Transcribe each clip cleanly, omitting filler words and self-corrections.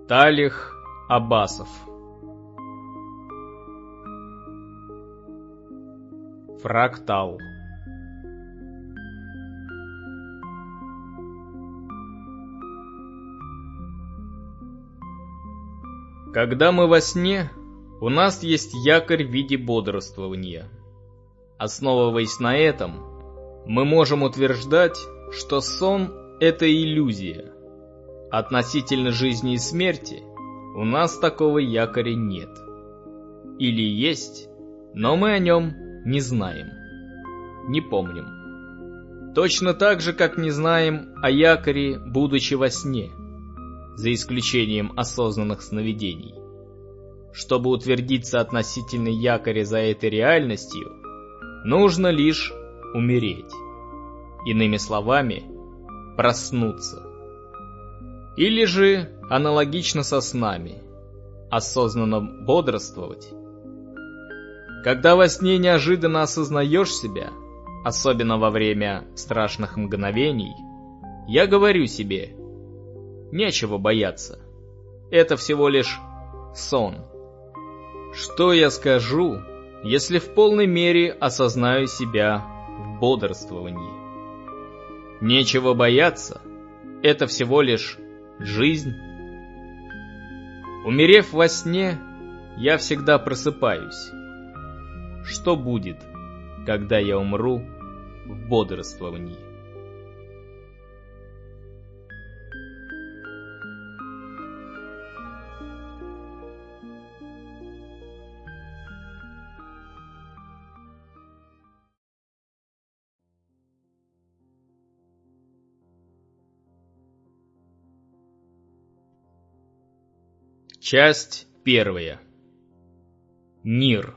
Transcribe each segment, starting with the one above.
Талих Аббасов. Фрактал. Когда мы во сне, у нас есть якорь в виде бодрствования. Основываясь на этом, мы можем утверждать, что сон – это иллюзия. Относительно жизни и смерти у нас такого якоря нет. Или есть, но мы о нем не знаем, не помним. Точно так же, как не знаем о якоре, будучи во сне, за исключением осознанных сновидений. Чтобы утвердиться относительно якоря за этой реальностью, нужно лишь умереть. Иными словами, проснуться. Или же, аналогично со снами, осознанно бодрствовать. Когда во сне неожиданно осознаешь себя, особенно во время страшных мгновений, я говорю себе: нечего бояться, это всего лишь сон. Что я скажу, если в полной мере осознаю себя в бодрствовании? Нечего бояться, это всего лишь жизнь. Умерев во сне, я всегда просыпаюсь. Что будет, когда я умру в бодрствовании? Часть первая. Нир.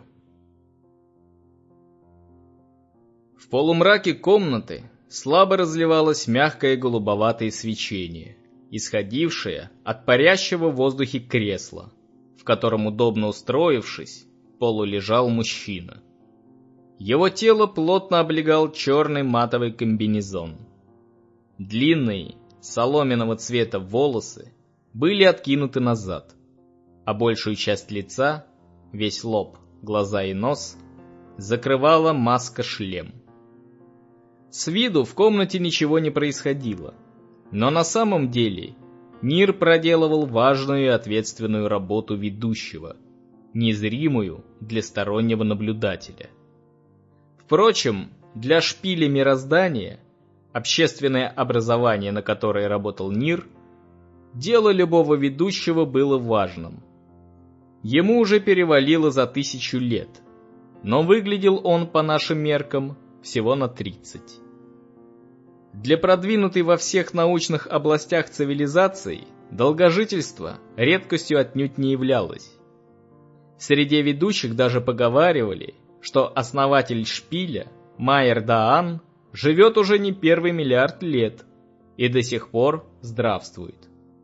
В полумраке комнаты слабо разливалось мягкое голубоватое свечение, исходившее от парящего в воздухе кресла, в котором, удобно устроившись, полулежал мужчина. Его тело плотно облегал черный матовый комбинезон. Длинные, соломенного цвета волосы были откинуты назад, а большую часть лица, весь лоб, глаза и нос, закрывала маска-шлем. С виду в комнате ничего не происходило, но на самом деле Нир проделывал важную и ответственную работу ведущего, незримую для стороннего наблюдателя. Впрочем, для шпиля мироздания, общественное образование, на которое работал Нир, дело любого ведущего было важным. Ему уже перевалило за 1000 лет, но выглядел он по нашим меркам всего на 30. Для продвинутой во всех научных областях цивилизации долгожительство редкостью отнюдь не являлось. В среде ведущих даже поговаривали, что основатель шпиля, Майер Даан, живет уже не первый миллиард лет и до сих пор здравствует.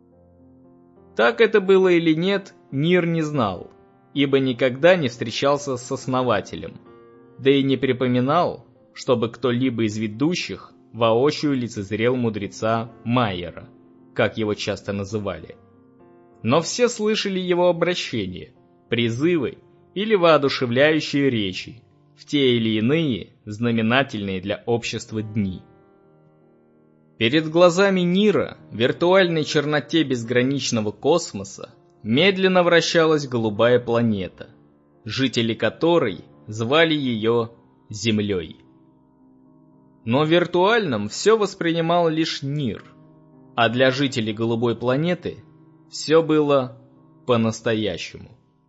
Так это было или нет, Нир не знал, ибо никогда не встречался с основателем, да и не припоминал, чтобы кто-либо из ведущих воочию лицезрел мудреца Майера, как его часто называли. Но все слышали его обращения, призывы или воодушевляющие речи в те или иные знаменательные для общества дни. Перед глазами Нира, в виртуальной черноте безграничного космоса, медленно вращалась голубая планета, жители которой звали ее Землей. Но в виртуальном все воспринимал лишь Нир, а для жителей голубой планеты все было по-настоящему.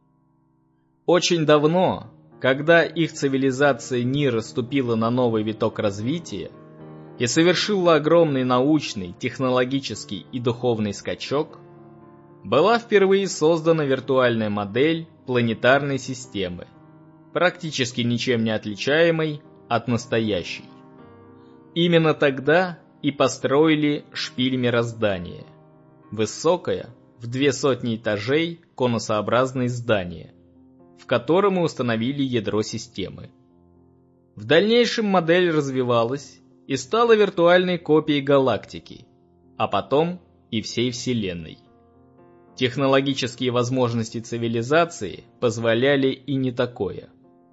Очень давно, когда их цивилизация Нира ступила на новый виток развития и совершила огромный научный, технологический и духовный скачок, была впервые создана виртуальная модель планетарной системы, практически ничем не отличаемой от настоящей. Именно тогда и построили шпиль мироздания, высокое, в 200 этажей конусообразное здание, в котором и установили ядро системы. В дальнейшем модель развивалась и стала виртуальной копией галактики, а потом и всей Вселенной. Технологические возможности цивилизации позволяли и не такое.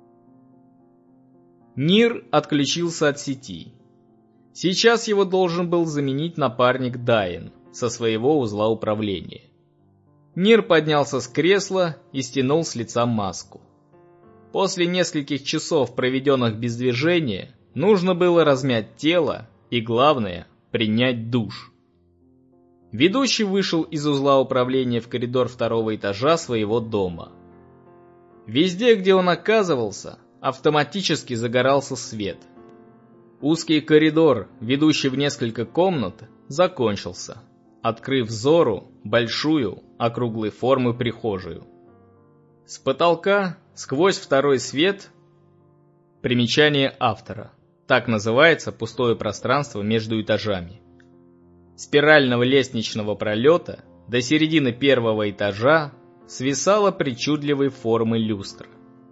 Нир отключился от сети. Сейчас его должен был заменить напарник Дайн со своего узла управления. Нир поднялся с кресла и стянул с лица маску. После нескольких часов, проведенных без движения, нужно было размять тело и, главное, принять душ. Ведущий вышел из узла управления в коридор второго этажа своего дома. Везде, где он оказывался, автоматически загорался свет. Узкий коридор, ведущий в несколько комнат, закончился, открыв взору большую, округлой формы прихожую. С потолка, сквозь второй свет, примечание автора, так называется пустое пространство между этажами, спирального лестничного пролета до середины первого этажа свисала причудливой формы люстра.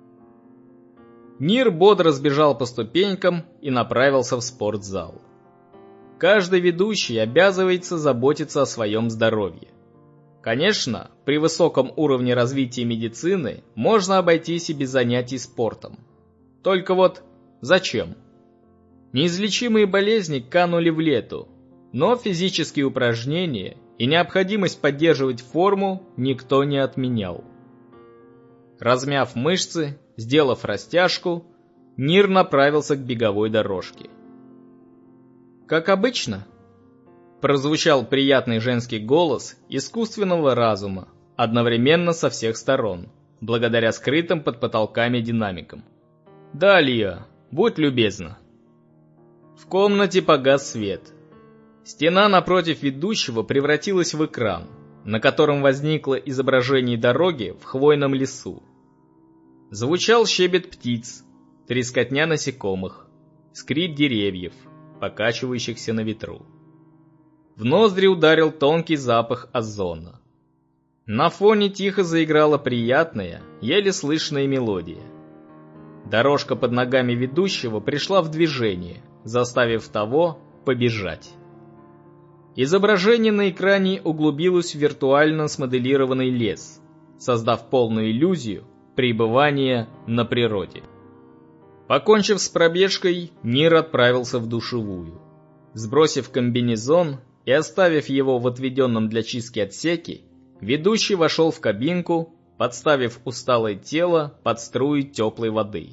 Нир бодро сбежал по ступенькам и направился в спортзал. Каждый ведущий обязывается заботиться о своем здоровье. Конечно, при высоком уровне развития медицины можно обойтись и без занятий спортом. Только вот зачем? Неизлечимые болезни канули в лету, но физические упражнения и необходимость поддерживать форму никто не отменял. Размяв мышцы, сделав растяжку, Нир направился к беговой дорожке. Как обычно, прозвучал приятный женский голос искусственного разума, одновременно со всех сторон, благодаря скрытым под потолками динамикам. «Да, Лия, будь любезна». В комнате погас свет. Стена напротив ведущего превратилась в экран, на котором возникло изображение дороги в хвойном лесу. Звучал щебет птиц, трескотня насекомых, скрип деревьев, покачивающихся на ветру. В ноздри ударил тонкий запах озона. На фоне тихо заиграла приятная, еле слышная мелодия. Дорожка под ногами ведущего пришла в движение, заставив того побежать. Изображение на экране углубилось в виртуально смоделированный лес, создав полную иллюзию пребывания на природе. Покончив с пробежкой, Нир отправился в душевую. Сбросив комбинезон и оставив его в отведенном для чистки отсеке, ведущий вошел в кабинку, подставив усталое тело под струю теплой воды.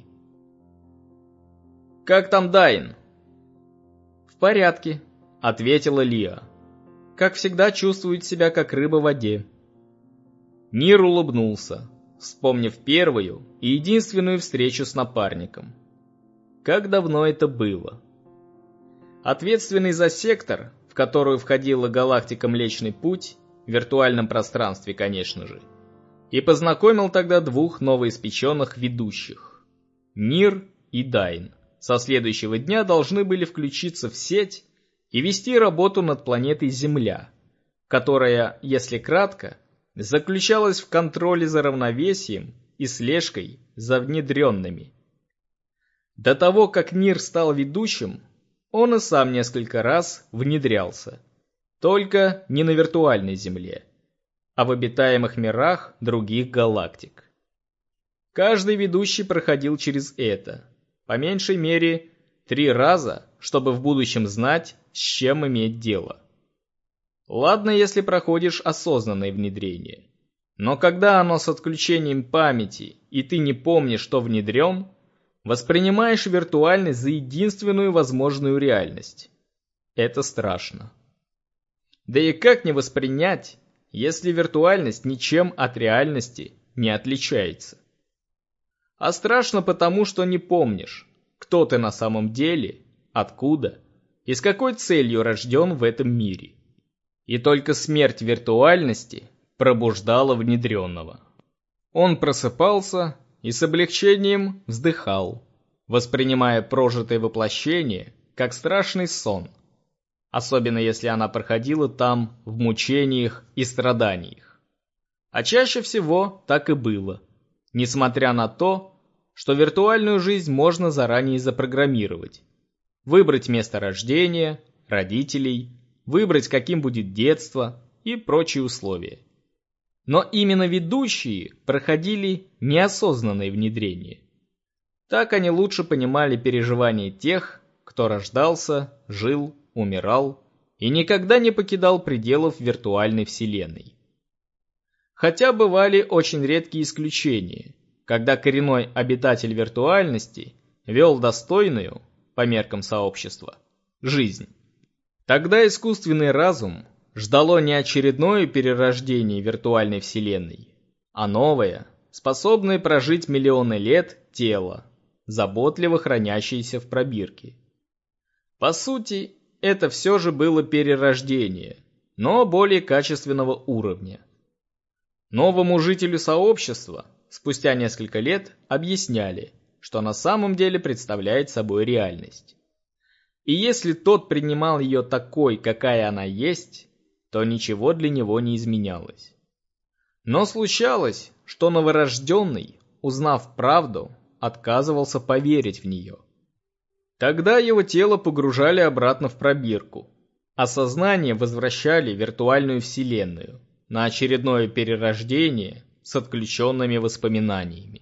«Как там Дайн?» «В порядке», — ответила Лия. «Как всегда чувствует себя как рыба в воде». Нир улыбнулся, вспомнив первую и единственную встречу с напарником. Как давно это было? Ответственный за сектор, в которую входила галактика Млечный Путь, в виртуальном пространстве, конечно же, и познакомил тогда двух новоиспеченных ведущих. Нир и Дайн со следующего дня должны были включиться в сеть и вести работу над планетой Земля, которая, если кратко, заключалась в контроле за равновесием и слежкой за внедренными. До того, как Нир стал ведущим, он и сам несколько раз внедрялся, только не на виртуальной Земле, а в обитаемых мирах других галактик. Каждый ведущий проходил через это, по меньшей мере 3 раза, чтобы в будущем знать, с чем иметь дело. Ладно, если проходишь осознанное внедрение, но когда оно с отключением памяти, и ты не помнишь, что внедрен, воспринимаешь виртуальность за единственную возможную реальность. Это страшно. Да и как не воспринять, если виртуальность ничем от реальности не отличается? А страшно потому, что не помнишь, кто ты на самом деле, откуда и с какой целью рожден в этом мире. И только смерть виртуальности пробуждала внедренного. Он просыпался и с облегчением вздыхал, воспринимая прожитое воплощение как страшный сон, особенно если она проходила там в мучениях и страданиях. А чаще всего так и было, несмотря на то, что виртуальную жизнь можно заранее запрограммировать, выбрать место рождения, родителей, выбрать, каким будет детство и прочие условия. Но именно ведущие проходили неосознанное внедрение. Так они лучше понимали переживания тех, кто рождался, жил, умирал и никогда не покидал пределов виртуальной вселенной. Хотя бывали очень редкие исключения, когда коренной обитатель виртуальности вел достойную, по меркам сообщества, жизнь. Тогда искусственный разум ждало не очередное перерождение виртуальной вселенной, а новое, способное прожить миллионы лет тело, заботливо хранящееся в пробирке. По сути, это все же было перерождение, но более качественного уровня. Новому жителю сообщества спустя несколько лет объясняли, что на самом деле представляет собой реальность. И если тот принимал ее такой, какая она есть, то ничего для него не изменялось. Но случалось, что новорожденный, узнав правду, отказывался поверить в нее. Тогда его тело погружали обратно в пробирку, а сознание возвращали в виртуальную вселенную на очередное перерождение с отключенными воспоминаниями.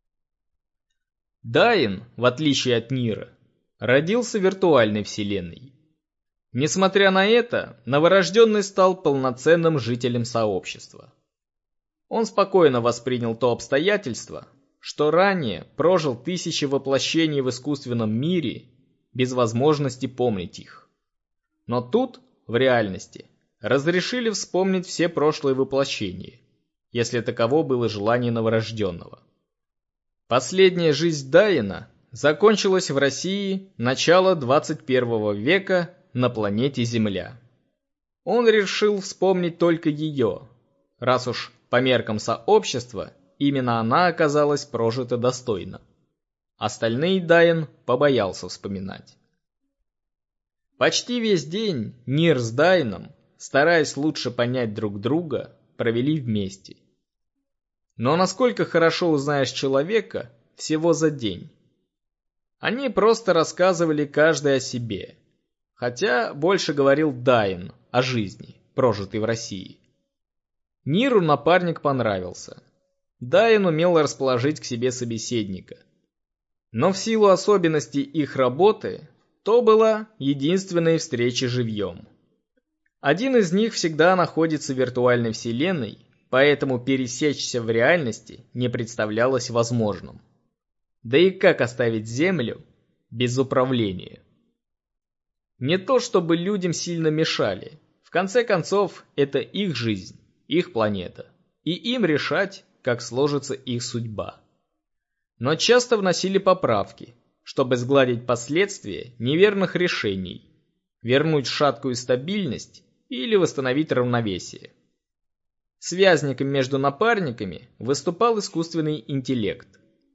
Дайен, в отличие от Нира, родился в виртуальной вселенной. Несмотря на это, новорожденный стал полноценным жителем сообщества. Он спокойно воспринял то обстоятельство, что ранее прожил тысячи воплощений в искусственном мире без возможности помнить их. Но тут, в реальности, разрешили вспомнить все прошлые воплощения, если таково было желание новорожденного. Последняя жизнь Дайена закончилась в России начала 21 века на планете Земля. Он решил вспомнить только ее, раз уж по меркам сообщества именно она оказалась прожита достойно. Остальные Дайен побоялся вспоминать. Почти весь день Нир с Дайеном, стараясь лучше понять друг друга, провели вместе. Но насколько хорошо узнаешь человека всего за день? Они просто рассказывали каждый о себе, хотя больше говорил Дайен о жизни, прожитой в России. Ниру напарник понравился. Дайен умел расположить к себе собеседника. Но в силу особенностей их работы, то была единственная встреча живьем. Один из них всегда находится в виртуальной вселенной, поэтому пересечься в реальности не представлялось возможным. Да и как оставить Землю без управления? Не то чтобы людям сильно мешали. В конце концов, это их жизнь, их планета, и им решать, как сложится их судьба. Но часто вносили поправки, чтобы сгладить последствия неверных решений, вернуть шаткую стабильность или восстановить равновесие. Связником между напарниками выступал искусственный интеллект.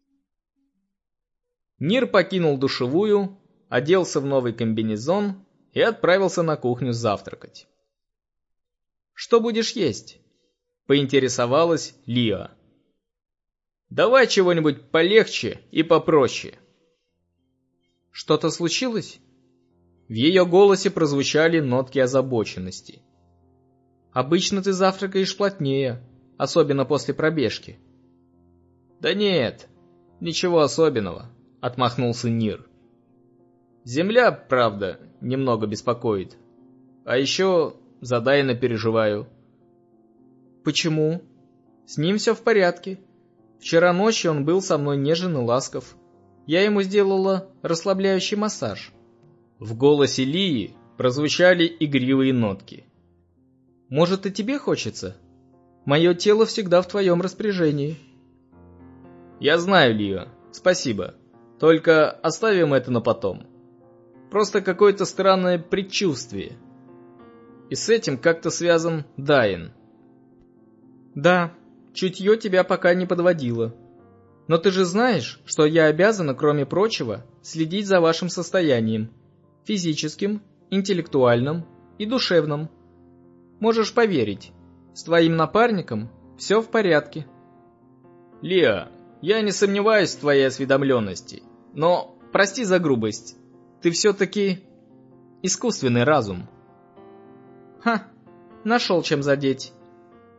Нир покинул душевую, оделся в новый комбинезон и отправился на кухню завтракать. «Что будешь есть?» — поинтересовалась Лиа. «Давай чего-нибудь полегче и попроще». «Что-то случилось?» В ее голосе прозвучали нотки озабоченности. «Обычно ты завтракаешь плотнее, особенно после пробежки». «Да нет, ничего особенного», — отмахнулся Нир. «Земля, правда, немного беспокоит. А еще за Дайена переживаю». «Почему? С ним все в порядке. Вчера ночью он был со мной нежен и ласков. Я ему сделала расслабляющий массаж». В голосе Лии прозвучали игривые нотки. «Может, и тебе хочется? Мое тело всегда в твоем распоряжении». «Я знаю, Лия, спасибо. Только оставим это на потом. Просто какое-то странное предчувствие. И с этим как-то связан Дайен». «Да, чутье тебя пока не подводило. Но ты же знаешь, что я обязана, кроме прочего, следить за вашим состоянием. Физическим, интеллектуальным и душевным. Можешь поверить, с твоим напарником все в порядке». «Лиа, я не сомневаюсь в твоей осведомленности, но, прости за грубость, ты все-таки искусственный разум». «Ха, нашел чем задеть.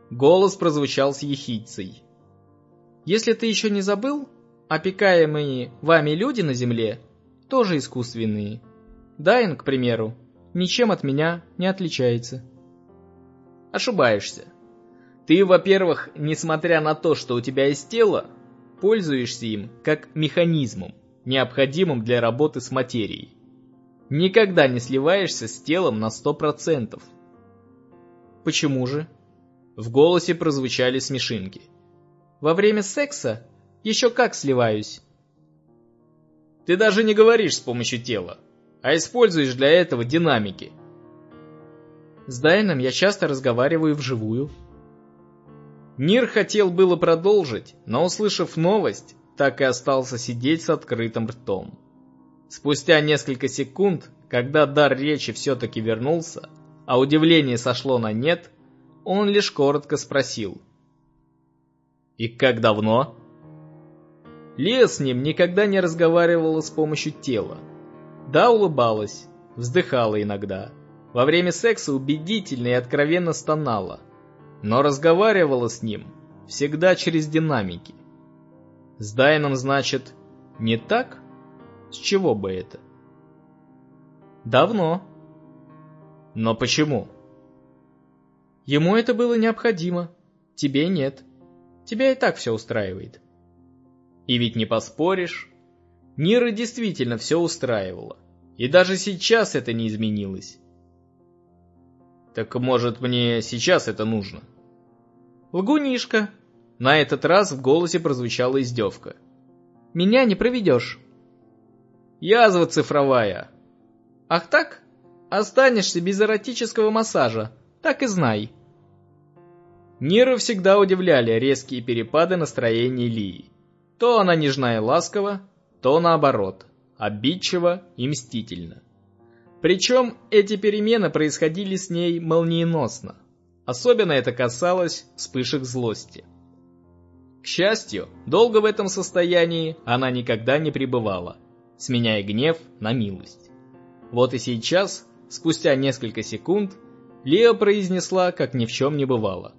Голос прозвучал с ехидцей. Если ты еще не забыл, опекаемые вами люди на Земле тоже искусственные. Дайн, к примеру, ничем от меня не отличается. Ошибаешься. Ты, во-первых, несмотря на то, что у тебя есть тело, пользуешься им как механизмом, необходимым для работы с материей. Никогда не сливаешься с телом на 100%. Почему же? В голосе прозвучали смешинки. Во время секса еще как сливаюсь. Ты даже не говоришь с помощью тела, а используешь для этого динамики. С Дайном я часто разговариваю вживую. Нир хотел было продолжить, но, услышав новость, так и остался сидеть с открытым ртом. Спустя несколько секунд, когда дар речи все-таки вернулся, а удивление сошло на нет, он лишь коротко спросил. «И как давно?» Лия с ним никогда не разговаривала с помощью тела. Да, улыбалась, вздыхала иногда. Во время секса убедительно и откровенно стонала. Но разговаривала с ним всегда через динамики. С Дайном, значит, не так? С чего бы это? Давно. Но почему? Ему это было необходимо. Тебе нет. Тебя и так все устраивает. И ведь не поспоришь. Нира действительно все устраивало. И даже сейчас это не изменилось. Так может мне сейчас это нужно? Лгунишка. На этот раз в голосе прозвучала издевка. Меня не проведешь. Язва цифровая. Ах так? Останешься без эротического массажа. Так и знай. Ниру всегда удивляли резкие перепады настроения Лии. То она нежна и ласкова, то наоборот, обидчива и мстительна. Причем эти перемены происходили с ней молниеносно. Особенно это касалось вспышек злости. К счастью, долго в этом состоянии она никогда не пребывала, сменяя гнев на милость. Вот и сейчас, спустя несколько секунд, Лия произнесла, как ни в чем не бывало.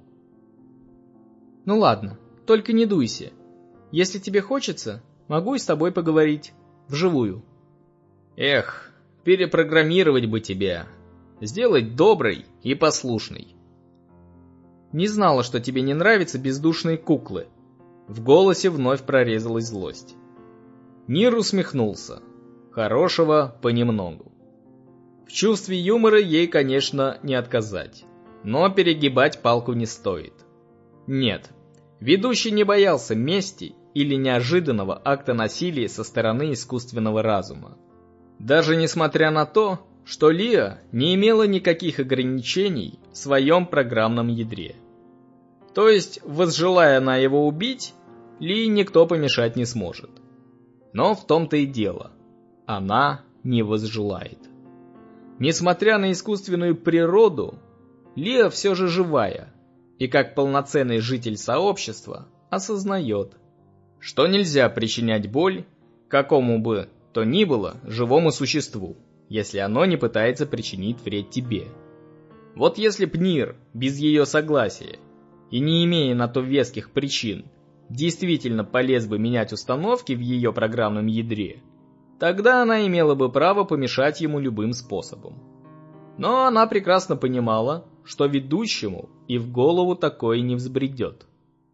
«Ну ладно, только не дуйся. Если тебе хочется, могу и с тобой поговорить. Вживую». «Эх, перепрограммировать бы тебя. Сделать доброй и послушной». «Не знала, что тебе не нравятся бездушные куклы». В голосе вновь прорезалась злость. Нир усмехнулся. Хорошего понемногу. В чувстве юмора ей, конечно, не отказать. Но перегибать палку не стоит. Нет, ведущий не боялся мести или неожиданного акта насилия со стороны искусственного разума. Даже несмотря на то, что Лия не имела никаких ограничений в своем программном ядре. То есть, возжелая она его убить, Лии никто помешать не сможет. Но в том-то и дело, она не возжелает. Несмотря на искусственную природу, Лия все же живая, и как полноценный житель сообщества осознает, что нельзя причинять боль какому бы то ни было живому существу, если оно не пытается причинить вред тебе. Вот если б Нир без ее согласия и не имея на то веских причин, действительно полез бы менять установки в ее программном ядре, тогда она имела бы право помешать ему любым способом. Но она прекрасно понимала, что ведущему и в голову такое не взбредет.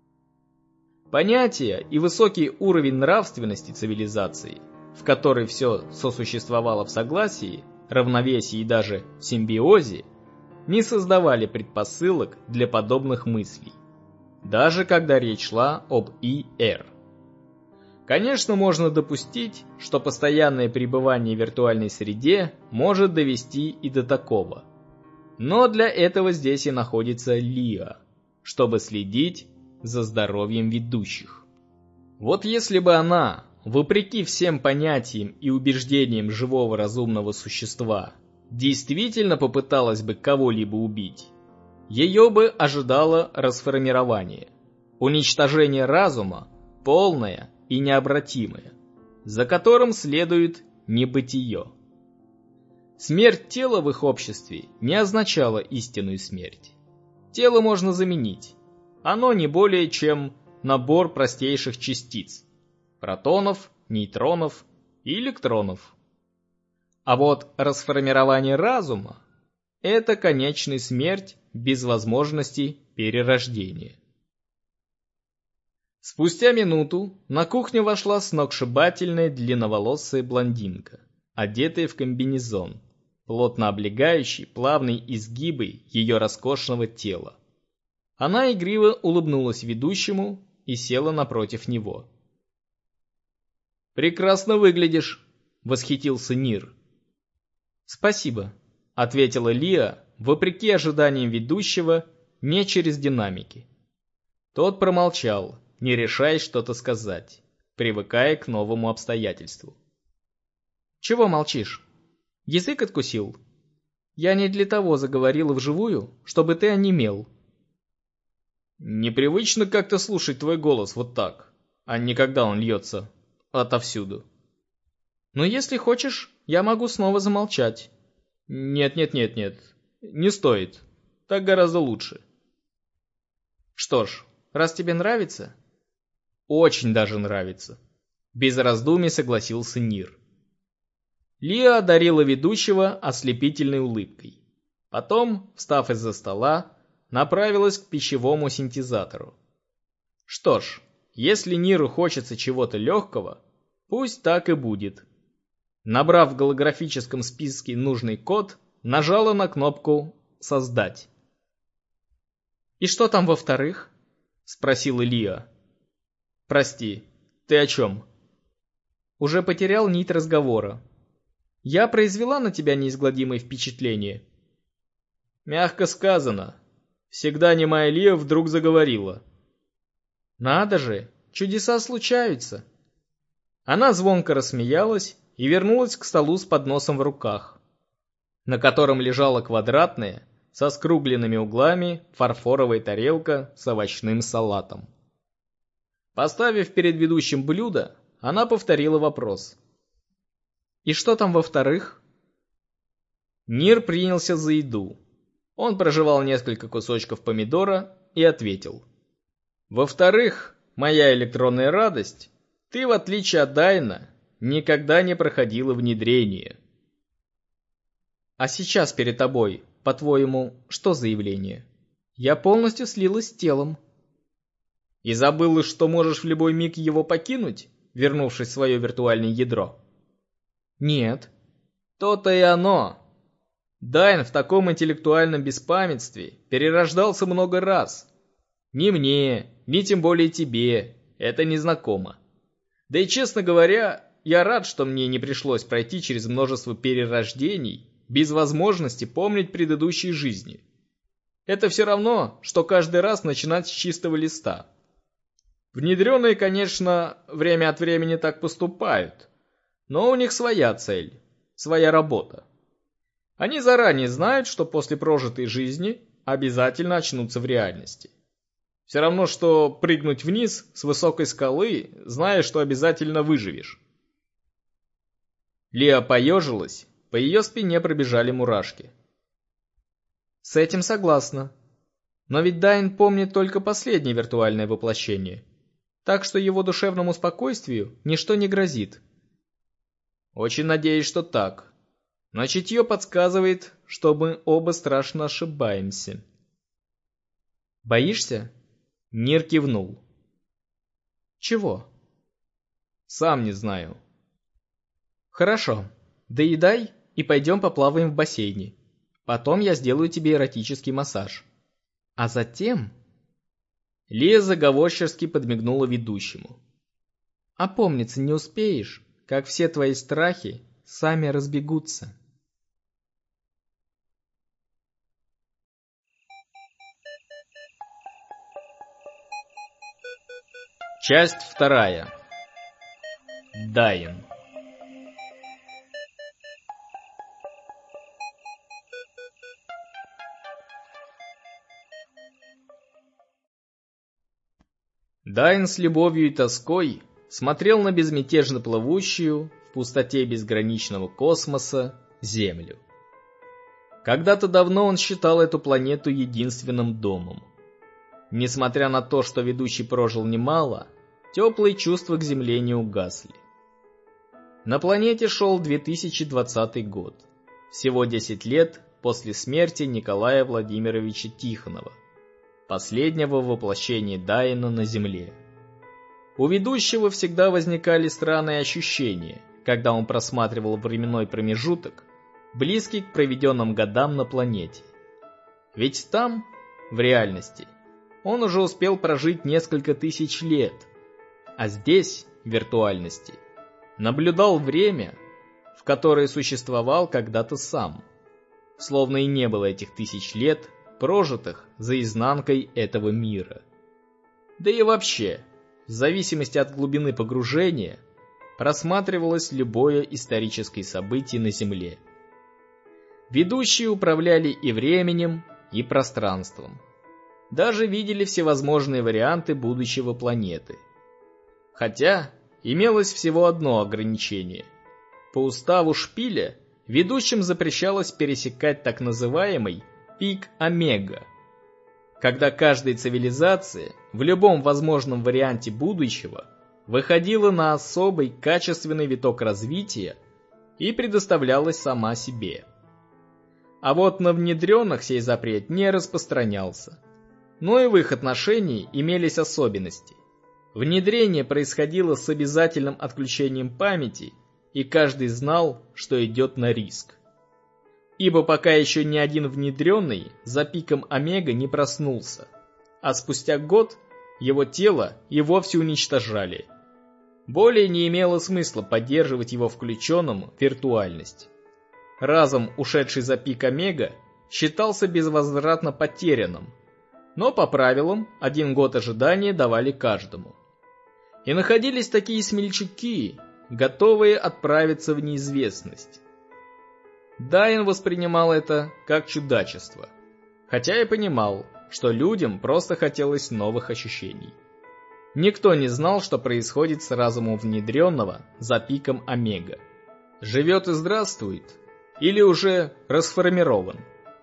Понятия и высокий уровень нравственности цивилизации, в которой все сосуществовало в согласии, равновесии и даже в симбиозе, не создавали предпосылок для подобных мыслей, даже когда речь шла об ИР. Конечно, можно допустить, что постоянное пребывание в виртуальной среде может довести и до такого. Но для этого здесь и находится Лия, чтобы следить за здоровьем ведущих. Вот если бы она, вопреки всем понятиям и убеждениям живого разумного существа, действительно попыталась бы кого-либо убить, ее бы ожидало расформирование, уничтожение разума, полное и необратимое, за которым следует небытие. Смерть тела в их обществе не означала истинную смерть. Тело можно заменить, Оно не более чем набор простейших частиц – протонов, нейтронов и электронов. А вот расформирование разума – это конечная смерть без возможности перерождения. Спустя минуту на кухню вошла сногсшибательная длинноволосая блондинка, одетая в комбинезон, плотно облегающий плавные изгибы ее роскошного тела. Она игриво улыбнулась ведущему и села напротив него. «Прекрасно выглядишь», — восхитился Нир. «Спасибо», — ответила Лиа, вопреки ожиданиям ведущего, не через динамики. Тот промолчал, не решаясь что-то сказать, привыкая к новому обстоятельству. «Чего молчишь? Язык откусил? Я не для того заговорила вживую, чтобы ты онемел». «Непривычно как-то слушать твой голос вот так, а не когда он льется отовсюду». «Но если хочешь, я могу снова замолчать». «Нет, не стоит, так гораздо лучше». «Что ж, раз тебе нравится...» «Очень даже нравится», — без раздумий согласился Нир. Лиа одарила ведущего ослепительной улыбкой. Потом, встав из-за стола, направилась к пищевому синтезатору. Что ж, если Ниру хочется чего-то легкого, пусть так и будет. Набрав в голографическом списке нужный код, нажала на кнопку «Создать». «И что там во-вторых?» — спросила Лиа. «Прости, ты о чем?» Уже потерял нить разговора. «Я произвела на тебя неизгладимое впечатление?» «Мягко сказано. Всегда немая Лиа вдруг заговорила». «Надо же, чудеса случаются». Она звонко рассмеялась и вернулась к столу с подносом в руках, на котором лежала квадратная, со скругленными углами, фарфоровая тарелка с овощным салатом. Поставив перед ведущим блюдо, она повторила вопрос. «И что там во-вторых?» Нир принялся за еду. Он прожевал несколько кусочков помидора и ответил. «Во-вторых, моя электронная радость, ты, в отличие от Дайна, никогда не проходила внедрение». «А сейчас перед тобой, по-твоему, что за явление?» «Я полностью слилась с телом». «И забыла, что можешь в любой миг его покинуть, вернувшись в свое виртуальное ядро?» «Нет». «То-то и оно. Дайн в таком интеллектуальном беспамятстве перерождался много раз. Ни мне, ни тем более тебе это не знакомо. Да и, честно говоря, я рад, что мне не пришлось пройти через множество перерождений без возможности помнить предыдущие жизни. Это все равно, что каждый раз начинать с чистого листа. Внедренные, конечно, время от времени так поступают, но у них своя цель, своя работа. Они заранее знают, что после прожитой жизни обязательно очнутся в реальности. Все равно, что прыгнуть вниз с высокой скалы, зная, что обязательно выживешь. Лиа поежилась, по ее спине пробежали мурашки. С этим согласна. Но ведь Дайн помнит только последнее виртуальное воплощение, так что его душевному спокойствию ничто не грозит. Очень надеюсь, что так. Но чутье подсказывает, что мы оба страшно ошибаемся. Боишься? Нир кивнул. Чего? Сам не знаю. Хорошо, доедай и пойдем поплаваем в бассейне. Потом я сделаю тебе эротический массаж. А затем... Лиа заговорчески подмигнула ведущему. Опомниться не успеешь, как все твои страхи сами разбегутся. Часть вторая. Дайн. Дайн с любовью и тоской смотрел на безмятежно плывущую в пустоте безграничного космоса Землю. Когда-то давно он считал эту планету единственным домом. Несмотря на то, что ведущий прожил немало, теплые чувства к Земле не угасли. На планете шел 2020 год, всего 10 лет после смерти Николая Владимировича Тихонова, последнего воплощения Дайена на Земле. У ведущего всегда возникали странные ощущения, когда он просматривал временной промежуток, близкий к проведенным годам на планете. Ведь там, в реальности, он уже успел прожить несколько тысяч лет, а здесь, в виртуальности, наблюдал время, в которое существовал когда-то сам, словно и не было этих тысяч лет, прожитых за изнанкой этого мира. Да и вообще, в зависимости от глубины погружения, просматривалось любое историческое событие на Земле. Ведущие управляли и временем, и пространством. Даже видели всевозможные варианты будущего планеты. Хотя имелось всего одно ограничение. По уставу Шпиля ведущим запрещалось пересекать так называемый пик Омега, когда каждая цивилизация в любом возможном варианте будущего выходила на особый качественный виток развития и предоставлялась сама себе. А вот на внедренных сей запрет не распространялся. Но и в их отношении имелись особенности. Внедрение происходило с обязательным отключением памяти, и каждый знал, что идет на риск. Ибо пока еще ни один внедренный за пиком Омега не проснулся, а спустя год его тело и вовсе уничтожали. Более не имело смысла поддерживать его включенным в виртуальность. Разом ушедший за пик Омега считался безвозвратно потерянным, но по правилам 1 год ожидания давали каждому. И находились такие смельчаки, готовые отправиться в неизвестность. Дайен воспринимал это как чудачество, хотя и понимал, что людям просто хотелось новых ощущений. Никто не знал, что происходит с разумом внедренного за пиком Омега. Живет и здравствует, или уже расформирован.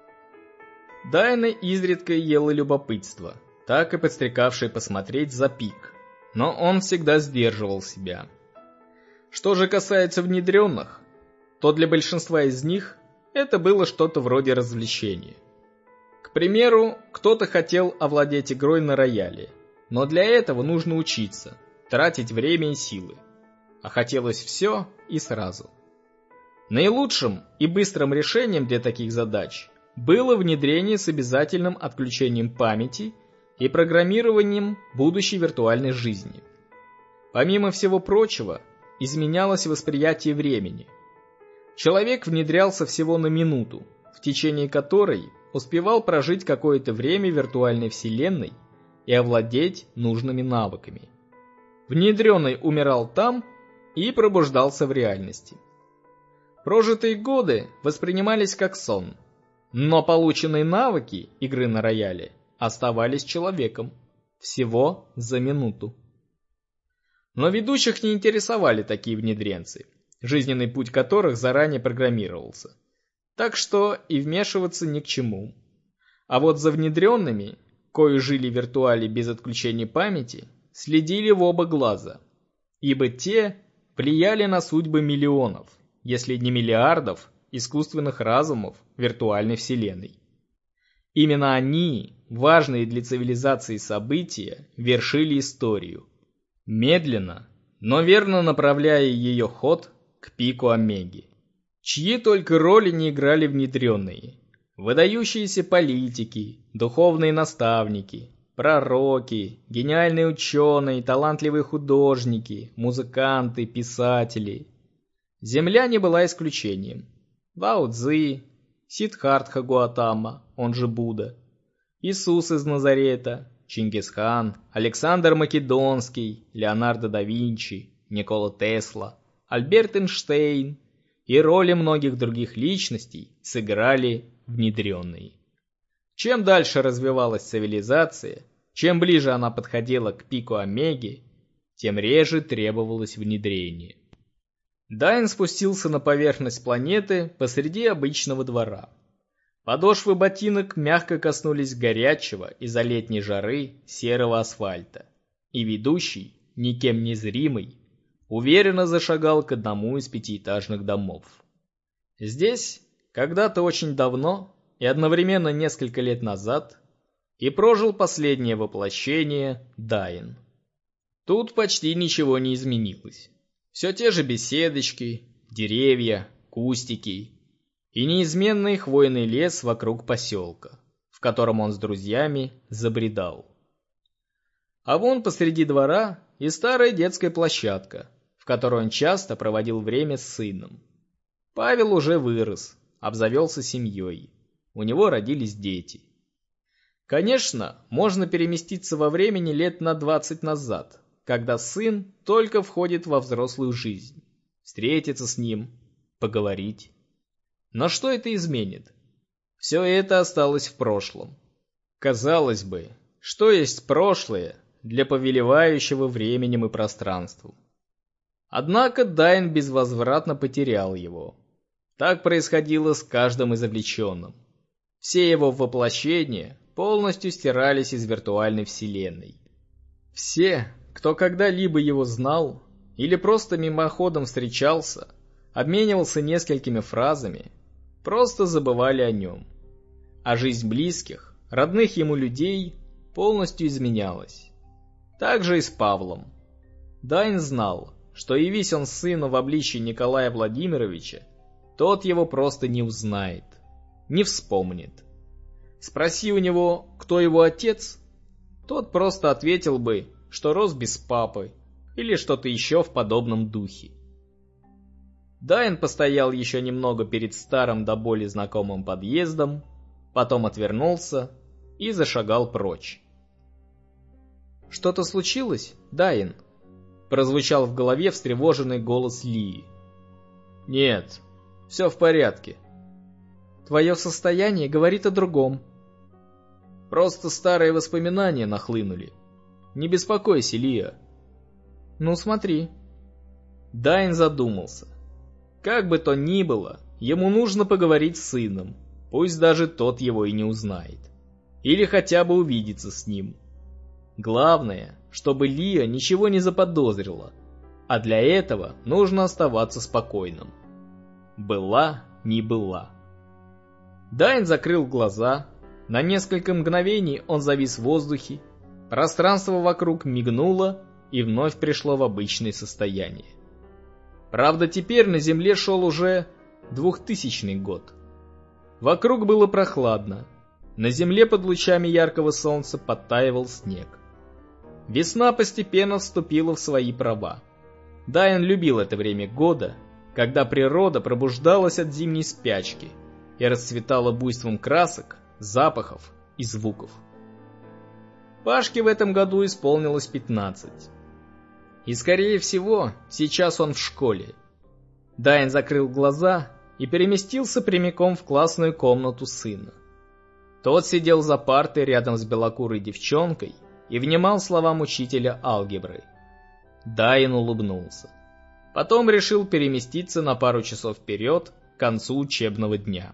Дайена изредка ела любопытство, так и подстрекавшее посмотреть за пик, но он всегда сдерживал себя. Что же касается внедренных, то для большинства из них это было что-то вроде развлечения. К примеру, кто-то хотел овладеть игрой на рояле, но для этого нужно учиться, тратить время и силы, а хотелось все и сразу. Наилучшим и быстрым решением для таких задач было внедрение с обязательным отключением памяти и программированием будущей виртуальной жизни. Помимо всего прочего, изменялось восприятие времени. Человек внедрялся всего на минуту, в течение которой успевал прожить какое-то время в виртуальной вселенной и овладеть нужными навыками. Внедренный умирал там и пробуждался в реальности. Прожитые годы воспринимались как сон, но полученные навыки игры на рояле оставались человеком всего за минуту. Но ведущих не интересовали такие внедренцы, жизненный путь которых заранее программировался, так что и вмешиваться ни к чему. А вот за внедренными, кои жили в виртуале без отключения памяти, следили в оба глаза, ибо те влияли на судьбы миллионов, если не миллиардов, искусственных разумов виртуальной вселенной. Именно они, важные для цивилизации события, вершили историю, медленно, но верно направляя ее ход к пику Омеги. Чьи только роли не играли внедренные. Выдающиеся политики, духовные наставники, пророки, гениальные ученые, талантливые художники, музыканты, писатели. Земля не была исключением. Лао Цзи, Сиддхартха Гаутама, он же Будда, Иисус из Назарета, Чингисхан, Александр Македонский, Леонардо да Винчи, Никола Тесла, Альберт Эйнштейн и роли многих других личностей сыграли внедренные. Чем дальше развивалась цивилизация, чем ближе она подходила к пику Омеги, тем реже требовалось внедрение. Дайен спустился на поверхность планеты посреди обычного двора. Подошвы ботинок мягко коснулись горячего из-за летней жары серого асфальта, и ведущий, никем не зримый, уверенно зашагал к одному из пятиэтажных домов. Здесь, когда-то очень давно и одновременно несколько лет назад, и прожил последнее воплощение Дайн. Тут почти ничего не изменилось. Все те же беседочки, деревья, кустики и неизменный хвойный лес вокруг поселка, в котором он с друзьями забредал. А вон посреди двора и старая детская площадка, в которой он часто проводил время с сыном. Павел уже вырос, обзавелся семьей, у него родились дети. Конечно, можно переместиться во времени лет на 20 назад, когда сын только входит во взрослую жизнь, встретиться с ним, поговорить. Но что это изменит? Все это осталось в прошлом. Казалось бы, что есть прошлое для повелевающего временем и пространством? Однако Дайн безвозвратно потерял его. Так происходило с каждым извлеченным. Все его воплощения полностью стирались из виртуальной вселенной. Все, кто когда-либо его знал или просто мимоходом встречался, обменивался несколькими фразами, просто забывали о нем. А жизнь близких, родных ему людей полностью изменялась. Так же и с Павлом. Дайн знал, что явись он сыну в обличии Николая Владимировича, тот его просто не узнает, не вспомнит. Спроси у него, кто его отец, тот просто ответил бы, что рос без папы или что-то еще в подобном духе. Дайн постоял еще немного перед старым до боли знакомым подъездом, потом отвернулся и зашагал прочь. «Что-то случилось, Дайн?» — прозвучал в голове встревоженный голос Лии. «Нет, все в порядке». «Твое состояние говорит о другом». «Просто старые воспоминания нахлынули. Не беспокойся, Лия». «Ну смотри». Дайн задумался. Как бы то ни было, ему нужно поговорить с сыном, пусть даже тот его и не узнает. Или хотя бы увидеться с ним. Главное, чтобы Лия ничего не заподозрила, а для этого нужно оставаться спокойным. Была не была. Дайн закрыл глаза, на несколько мгновений он завис в воздухе, пространство вокруг мигнуло и вновь пришло в обычное состояние. Правда, теперь на земле шел уже 2000 год. Вокруг было прохладно, на земле под лучами яркого солнца подтаивал снег. Весна постепенно вступила в свои права. Дайн любил это время года, когда природа пробуждалась от зимней спячки и расцветала буйством красок, запахов и звуков. Пашке в этом году исполнилось 15. И, скорее всего, сейчас он в школе. Дайн закрыл глаза и переместился прямиком в классную комнату сына. Тот сидел за партой рядом с белокурой девчонкой и внимал словам учителя алгебры. Дайн улыбнулся. Потом решил переместиться на пару часов вперед к концу учебного дня.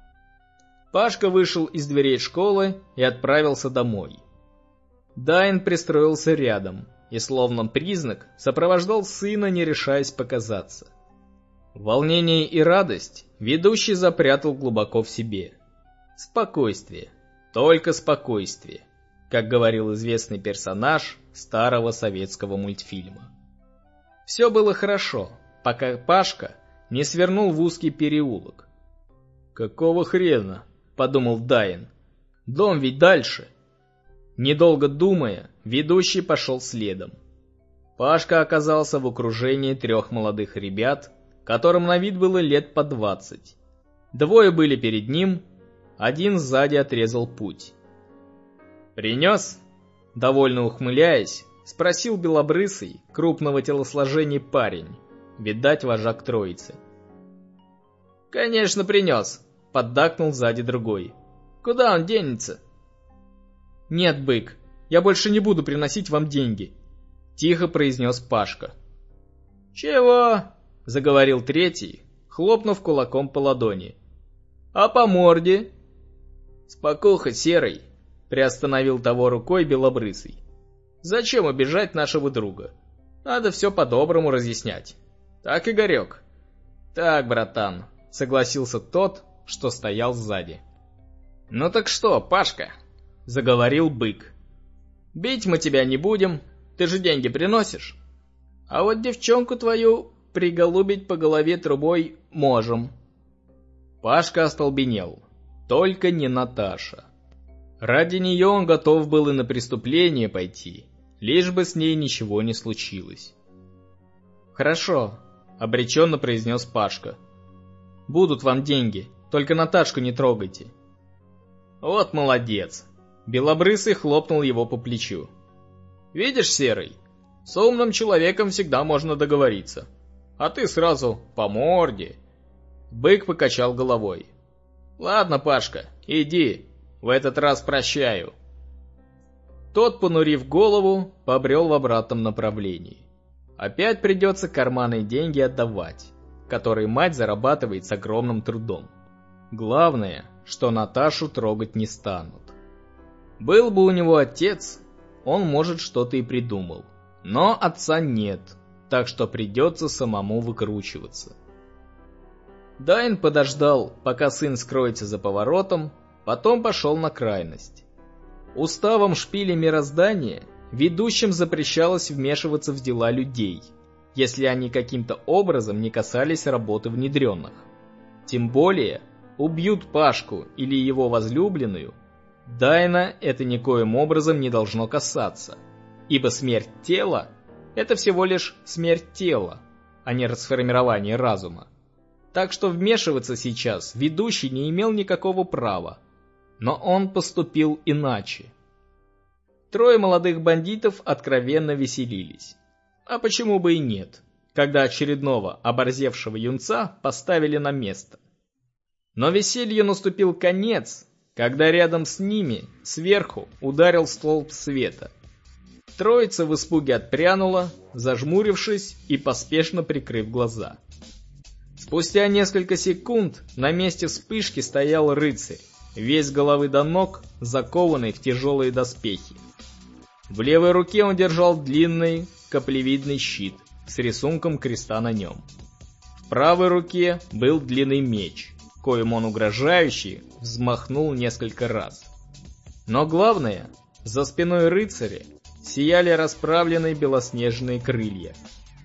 Пашка вышел из дверей школы и отправился домой. Дайн пристроился рядом и, словно признак, сопровождал сына, не решаясь показаться. Волнение и радость ведущий запрятал глубоко в себе. Спокойствие, только спокойствие, как говорил известный персонаж старого советского мультфильма. Все было хорошо, пока Пашка не свернул в узкий переулок. «Какого хрена?» — подумал Дайн. «Дом ведь дальше». Недолго думая, ведущий пошел следом. Пашка оказался в окружении 3 молодых ребят, которым на вид было лет по 20. Двое были перед ним, один сзади отрезал путь. «Принес?» — довольно ухмыляясь, спросил белобрысый, крупного телосложения парень, видать, вожак троицы. «Конечно, принес», — поддакнул сзади другой. «Куда он денется?» «Нет, бык, я больше не буду приносить вам деньги», — тихо произнес Пашка. «Чего?» — заговорил третий, хлопнув кулаком по ладони. «А по морде?» Спокуха, Серый, приостановил того рукой Белобрысый. Зачем обижать нашего друга? Надо все по-доброму разъяснять. Так, Игорек? Так, братан, согласился тот, что стоял сзади. Ну так что, Пашка? Заговорил Бык. Бить мы тебя не будем, ты же деньги приносишь. А вот девчонку твою приголубить по голове трубой можем. Пашка остолбенел. Только не Наташа. Ради нее он готов был и на преступление пойти, лишь бы с ней ничего не случилось. «Хорошо», — обреченно произнес Пашка. «Будут вам деньги, только Наташку не трогайте». «Вот молодец», — Белобрысый хлопнул его по плечу. «Видишь, Серый, с умным человеком всегда можно договориться, а ты сразу по морде». Бык покачал головой. «Ладно, Пашка, иди, в этот раз прощаю». Тот, понурив голову, побрел в обратном направлении. Опять придется карманные деньги отдавать, которые мать зарабатывает с огромным трудом. Главное, что Наташу трогать не станут. Был бы у него отец, он, может, что-то и придумал. Но отца нет, так что придется самому выкручиваться. Дайн подождал, пока сын скроется за поворотом, потом пошел на крайность. Уставом шпиля мироздания ведущим запрещалось вмешиваться в дела людей, если они каким-то образом не касались работы внедренных. Тем более, убьют Пашку или его возлюбленную, Дайна это никоим образом не должно касаться, ибо смерть тела – это всего лишь смерть тела, а не расформирование разума. Так что вмешиваться сейчас ведущий не имел никакого права, но он поступил иначе. Трое молодых бандитов откровенно веселились. А почему бы и нет, когда очередного оборзевшего юнца поставили на место. Но веселью наступил конец, когда рядом с ними, сверху, ударил столб света. Троица в испуге отпрянула, зажмурившись и поспешно прикрыв глаза. Спустя несколько секунд на месте вспышки стоял рыцарь, весь с головы до ног, закованный в тяжелые доспехи. В левой руке он держал длинный каплевидный щит с рисунком креста на нем. В правой руке был длинный меч, коим он угрожающе взмахнул несколько раз. Но главное, за спиной рыцаря сияли расправленные белоснежные крылья.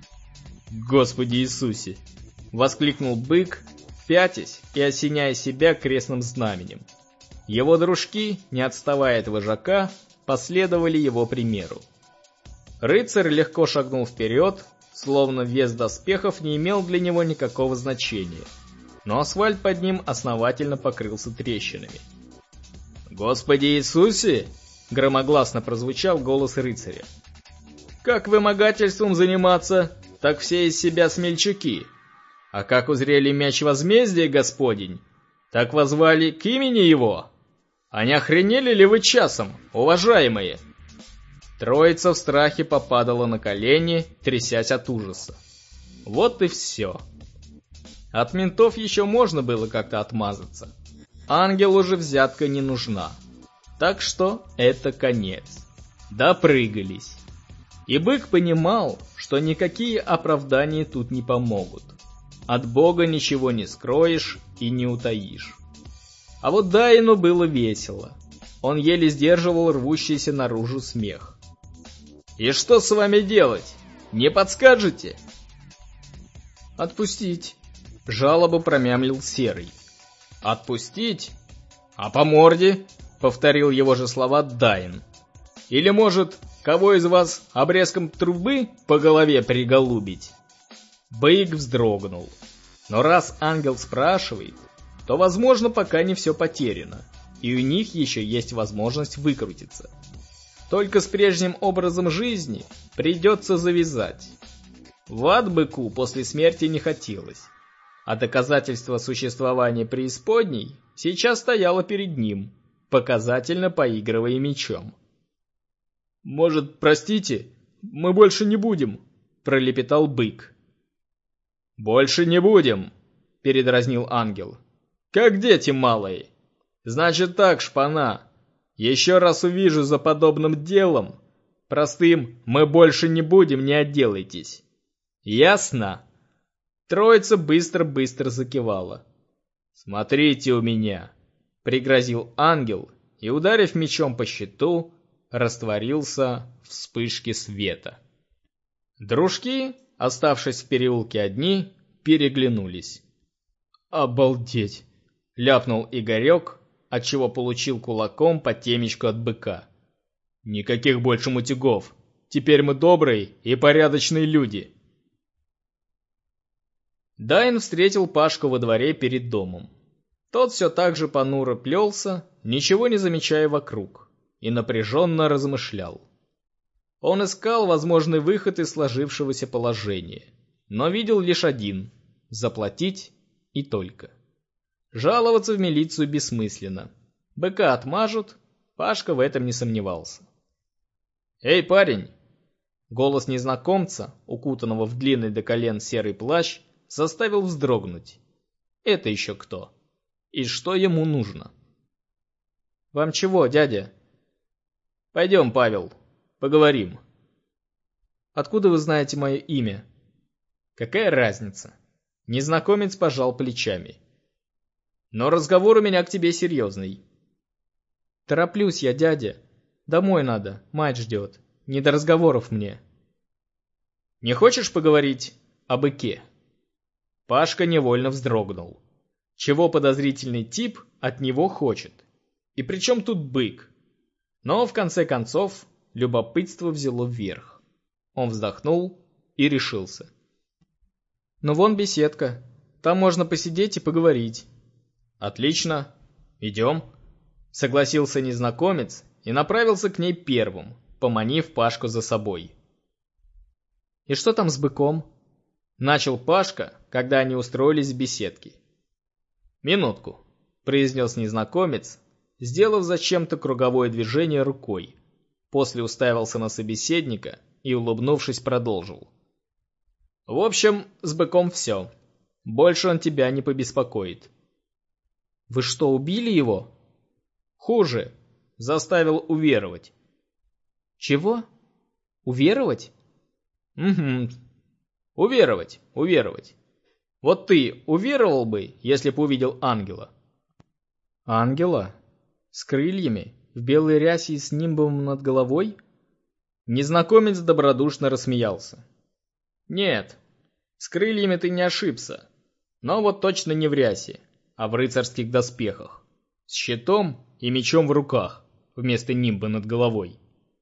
«Господи Иисусе!» — воскликнул Бык, пятясь и осеняя себя крестным знаменем. Его дружки, не отставая от вожака, последовали его примеру. Рыцарь легко шагнул вперед, словно вес доспехов не имел для него никакого значения, но асфальт под ним основательно покрылся трещинами. «Господи Иисусе!» — громогласно прозвучал голос рыцаря. «Как вымогательством заниматься, так все из себя смельчаки. А как узрели меч возмездия Господень, так возвали к имени его. А не охренели ли вы часом, уважаемые?» Троица в страхе попадала на колени, трясясь от ужаса. Вот и все. От ментов еще можно было как-то отмазаться. Ангелу же взятка не нужна. Так что это конец. Допрыгались. И Бык понимал, что никакие оправдания тут не помогут. От Бога ничего не скроешь и не утаишь. А вот Дайну было весело. Он еле сдерживал рвущийся наружу смех. «И что с вами делать? Не подскажете?» «Отпустить», — жалобу промямлил Серый. «Отпустить? А по морде?» — повторил его же слова Дайн. «Или, может, кого из вас обрезком трубы по голове приголубить?» Бык вздрогнул. Но раз ангел спрашивает, то, возможно, пока не все потеряно, и у них еще есть возможность выкрутиться. Только с прежним образом жизни придется завязать. В ад Быку после смерти не хотелось, а доказательство существования преисподней сейчас стояло перед ним, показательно поигрывая мечом. «Может, простите, мы больше не будем», — пролепетал Бык. «Больше не будем», — передразнил ангел. «Как дети малые. Значит так, шпана. Еще раз увижу за подобным делом. Простым «мы больше не будем», не отделайтесь. Ясно? Троица быстро-быстро закивала. «Смотрите у меня», — пригрозил ангел и, ударив мечом по щиту, растворился в вспышке света. Дружки, оставшись в переулке одни, переглянулись. «Обалдеть!» — ляпнул Игорек, отчего получил кулаком по темечку от быка. «Никаких больше мутюгов. Теперь мы добрые и порядочные люди». Дайн встретил Пашку во дворе перед домом. Тот все так же понуро плелся, ничего не замечая вокруг, и напряженно размышлял. Он искал возможный выход из сложившегося положения, но видел лишь один – заплатить и только. Жаловаться в милицию бессмысленно. Быка отмажут, Пашка в этом не сомневался. «Эй, парень!» Голос незнакомца, укутанного в длинный до колен серый плащ, заставил вздрогнуть. Это еще кто? И что ему нужно? «Вам чего, дядя?» «Пойдем, Павел, поговорим». «Откуда вы знаете мое имя?» «Какая разница?» Незнакомец пожал плечами. «Но разговор у меня к тебе серьезный». «Тороплюсь я, дядя. Домой надо, мать ждет. Не до разговоров мне». «Не хочешь поговорить о быке?» Пашка невольно вздрогнул. Чего подозрительный тип от него хочет? И при чем тут бык? Но в конце концов любопытство взяло вверх. Он вздохнул и решился. «Ну вон беседка. Там можно посидеть и поговорить». «Отлично. Идем», — согласился незнакомец и направился к ней первым, поманив Пашку за собой. «И что там с быком?» — начал Пашка, когда они устроились в беседке. «Минутку», — произнес незнакомец, сделав зачем-то круговое движение рукой. После уставился на собеседника и, улыбнувшись, продолжил. «В общем, с быком все. Больше он тебя не побеспокоит». «Вы что, убили его?» «Хуже. Заставил уверовать». «Чего? Уверовать?» «Угу. Уверовать. Вот ты уверовал бы, если бы увидел ангела?» «Ангела? С крыльями? В белой рясе и с нимбом над головой?» Незнакомец добродушно рассмеялся. «Нет, с крыльями ты не ошибся, но вот точно не в рясе, а в рыцарских доспехах, с щитом и мечом в руках, вместо нимба над головой».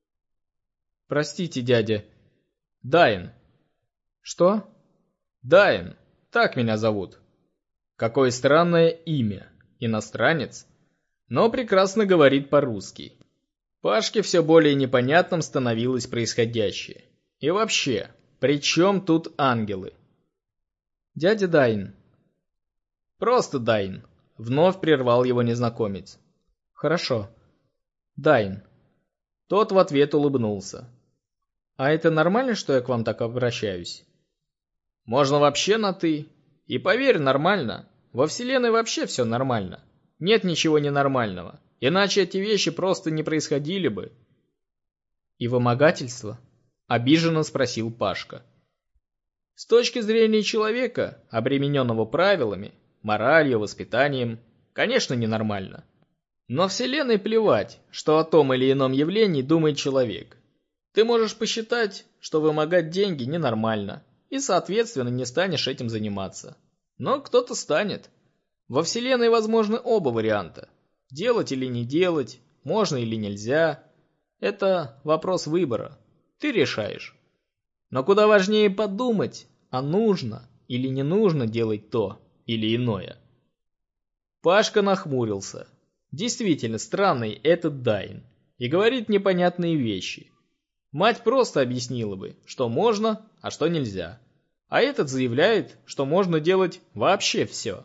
«Простите, дядя». «Дайн». «Что?» «Дайн, так меня зовут». Какое странное имя, иностранец, но прекрасно говорит по-русски. Пашке все более непонятным становилось происходящее. И вообще, при чем тут ангелы? «Дядя Дайн». «Просто Дайн», — вновь прервал его незнакомец. «Хорошо. Дайн». Тот в ответ улыбнулся. «А это нормально, что я к вам так обращаюсь?» «Можно вообще на «ты». И поверь, нормально. Во Вселенной вообще все нормально. Нет ничего ненормального. Иначе эти вещи просто не происходили бы». «И вымогательство?» — обиженно спросил Пашка. «С точки зрения человека, обремененного правилами, моралью, воспитанием, конечно, ненормально. Но Вселенной плевать, что о том или ином явлении думает человек. Ты можешь посчитать, что вымогать деньги ненормально, и, соответственно, не станешь этим заниматься. Но кто-то станет. Во Вселенной возможны оба варианта. Делать или не делать, можно или нельзя. Это вопрос выбора. Ты решаешь. Но куда важнее подумать, а нужно или не нужно делать то или иное». Пашка нахмурился. Действительно странный этот Дайн. И говорит непонятные вещи. Мать просто объяснила бы, что можно, а что нельзя. А этот заявляет, что можно делать вообще все.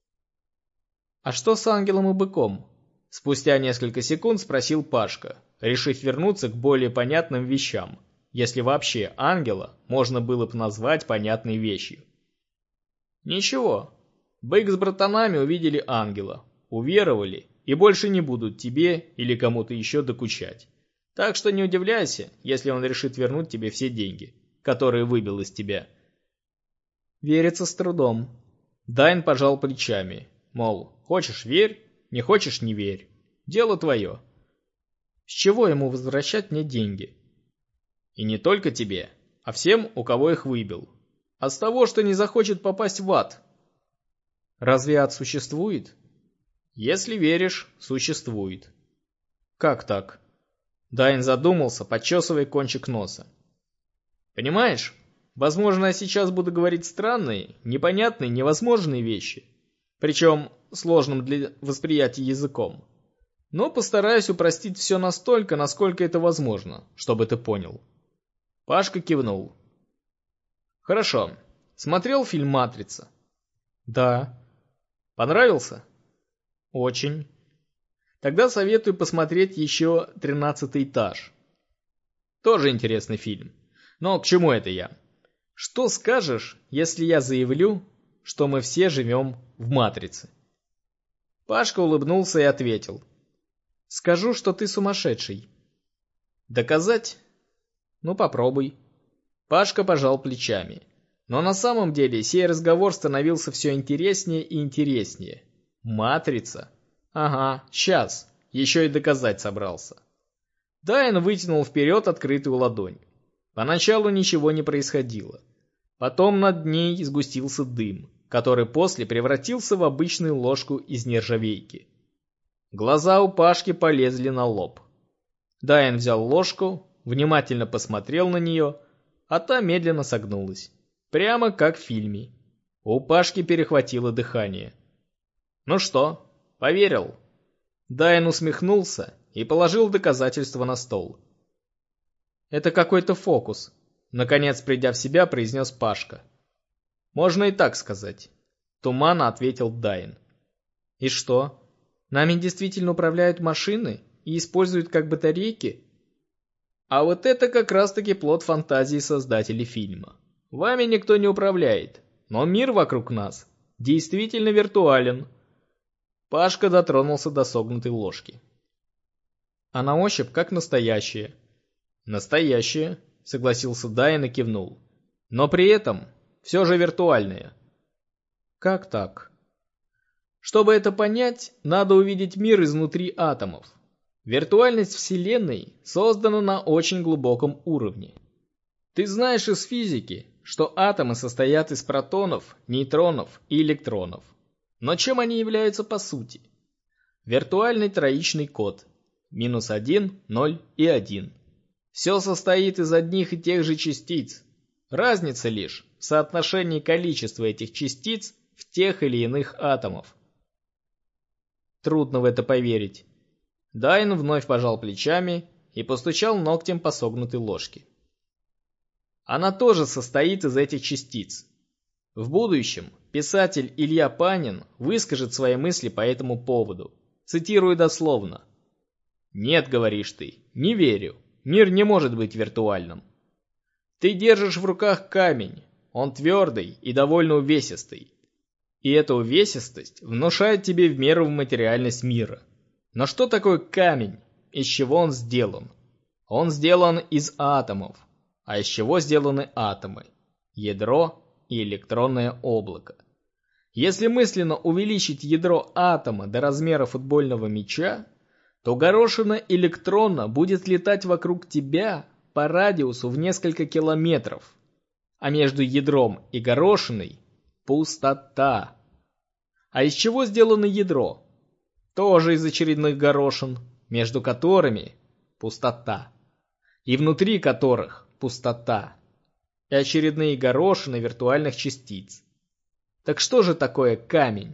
«А что с ангелом и быком?» Спустя несколько секунд спросил Пашка, решив вернуться к более понятным вещам, если вообще ангела можно было бы назвать понятной вещью. «Ничего. Бык с братанами увидели ангела, уверовали и больше не будут тебе или кому-то еще докучать. Так что не удивляйся, если он решит вернуть тебе все деньги, которые выбил из тебя. Верится с трудом. Дайн пожал плечами, мол, хочешь верь, не хочешь не верь. Дело твое. С чего ему возвращать мне деньги? И не только тебе, а всем, у кого их выбил. А с того, что не захочет попасть в ад. Разве ад существует? Если веришь, существует. Как так? Дайн задумался, почесывая кончик носа. Понимаешь, возможно, я сейчас буду говорить странные, непонятные, невозможные вещи. Причем сложным для восприятия языком. Но постараюсь упростить все настолько, насколько это возможно, чтобы ты понял. Пашка кивнул. Хорошо. Смотрел фильм «Матрица»? Да. Понравился? Очень. Тогда советую посмотреть еще «13-й этаж». Тоже интересный фильм. Но к чему это я? Что скажешь, если я заявлю, что мы все живем в «Матрице»? Пашка улыбнулся и ответил. Скажу, что ты сумасшедший. Доказать? Ну, попробуй. Пашка пожал плечами. Но на самом деле сей разговор становился все интереснее и интереснее. «Матрица»? Ага, сейчас. Еще и доказать собрался. Дайн вытянул вперед открытую ладонь. Поначалу ничего не происходило. Потом над ней сгустился дым, который после превратился в обычную ложку из нержавейки. Глаза у Пашки полезли на лоб. Дайн взял ложку, внимательно посмотрел на нее, а та медленно согнулась. Прямо как в фильме. У Пашки перехватило дыхание. «Ну что, поверил?» Дайн усмехнулся и положил доказательства на стол. «Это какой-то фокус», — наконец, придя в себя, произнес Пашка. «Можно и так сказать», — туманно ответил Дайн. «И что? Нами действительно управляют машины и используют как батарейки?» А вот это как раз-таки плод фантазии создателей фильма. Вами никто не управляет, но мир вокруг нас действительно виртуален. Пашка дотронулся до согнутой ложки. А на ощупь как настоящие. Настоящие, согласился Дайн и кивнул. Но при этом все же виртуальные. Как так? Чтобы это понять, надо увидеть мир изнутри атомов. Виртуальность Вселенной создана на очень глубоком уровне. Ты знаешь из физики, что атомы состоят из протонов, нейтронов и электронов. Но чем они являются по сути? Виртуальный троичный код. -1, 0 и 1. Все состоит из одних и тех же частиц. Разница лишь в соотношении количества этих частиц в тех или иных атомов. Трудно в это поверить. Дайн вновь пожал плечами и постучал ногтем по согнутой ложке. Она тоже состоит из этих частиц. В будущем писатель Илья Панин выскажет свои мысли по этому поводу. Цитирую дословно. «Нет, — говоришь ты, — не верю. Мир не может быть виртуальным. Ты держишь в руках камень. Он твердый и довольно увесистый. И эта увесистость внушает тебе в меру в материальность мира. Но что такое камень? Из чего он сделан? Он сделан из атомов. А из чего сделаны атомы? Ядро и электронное облако. Если мысленно увеличить ядро атома до размера футбольного мяча, то горошина электрона будет летать вокруг тебя по радиусу в несколько километров. А между ядром и горошиной пустота. А из чего сделано ядро? Тоже из очередных горошин, между которыми пустота. И внутри которых пустота. И очередные горошины виртуальных частиц. Так что же такое камень?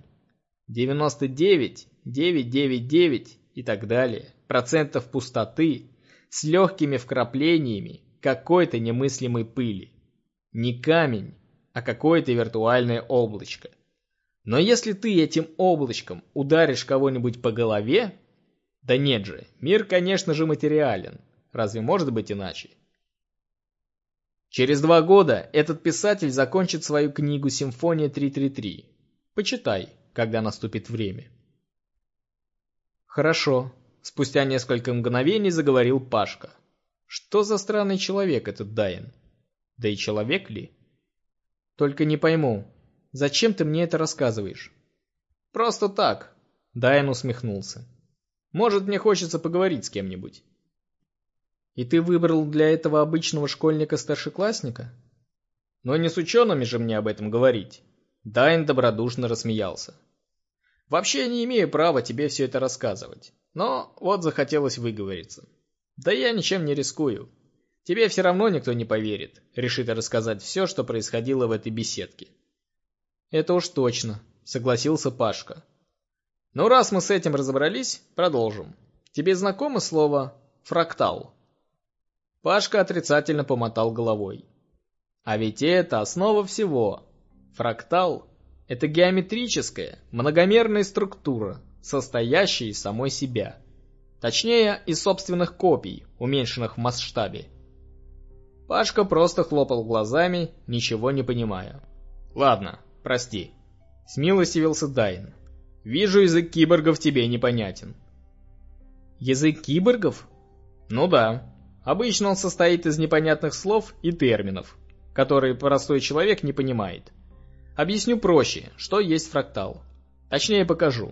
99,999 и так далее процентов пустоты с легкими вкраплениями какой-то немыслимой пыли. Не камень, а какое-то виртуальное облачко. Но если ты этим облачком ударишь кого-нибудь по голове... Да нет же, мир, конечно же, материален. Разве может быть иначе? Через 2 года этот писатель закончит свою книгу «Симфония 333». Почитай, когда наступит время. Хорошо. Спустя несколько мгновений заговорил Пашка. Что за странный человек этот Дайен? Да и человек ли? Только не пойму, зачем ты мне это рассказываешь? Просто так. Дайен усмехнулся. Может, мне хочется поговорить с кем-нибудь. И ты выбрал для этого обычного школьника-старшеклассника? Но не с учеными же мне об этом говорить. Дайен добродушно рассмеялся. Вообще я не имею права тебе все это рассказывать. Но вот захотелось выговориться. Да я ничем не рискую. Тебе все равно никто не поверит, решит рассказать все, что происходило в этой беседке. Это уж точно, согласился Пашка. Ну раз мы с этим разобрались, продолжим. Тебе знакомо слово «фрактал»? Пашка отрицательно помотал головой. А ведь это основа всего. Фрактал – это геометрическая, многомерная структура, состоящая из самой себя. Точнее, из собственных копий, уменьшенных в масштабе. Пашка просто хлопал глазами, ничего не понимая. Ладно, прости. Смилостивился Дайен. Вижу, язык киборгов тебе непонятен. Язык киборгов? Ну да. Обычно он состоит из непонятных слов и терминов, которые простой человек не понимает. Объясню проще, что есть фрактал. Точнее, покажу.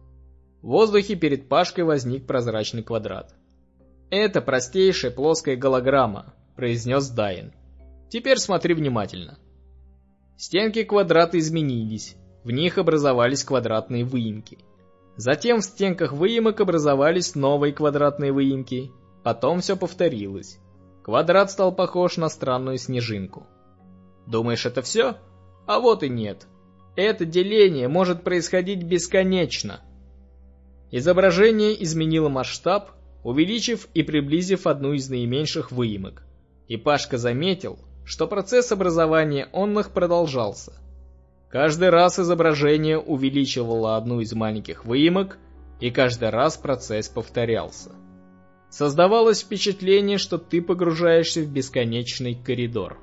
В воздухе перед Пашкой возник прозрачный квадрат. «Это простейшая плоская голограмма», — произнес Дайен. «Теперь смотри внимательно». Стенки квадрата изменились, в них образовались квадратные выемки. Затем в стенках выемок образовались новые квадратные выемки, потом все повторилось. Квадрат стал похож на странную снежинку. Думаешь, это все? А вот и нет. Это деление может происходить бесконечно. Изображение изменило масштаб, увеличив и приблизив одну из наименьших выемок. И Пашка заметил, что процесс образования онных продолжался. Каждый раз изображение увеличивало одну из маленьких выемок, и каждый раз процесс повторялся. Создавалось впечатление, что ты погружаешься в бесконечный коридор.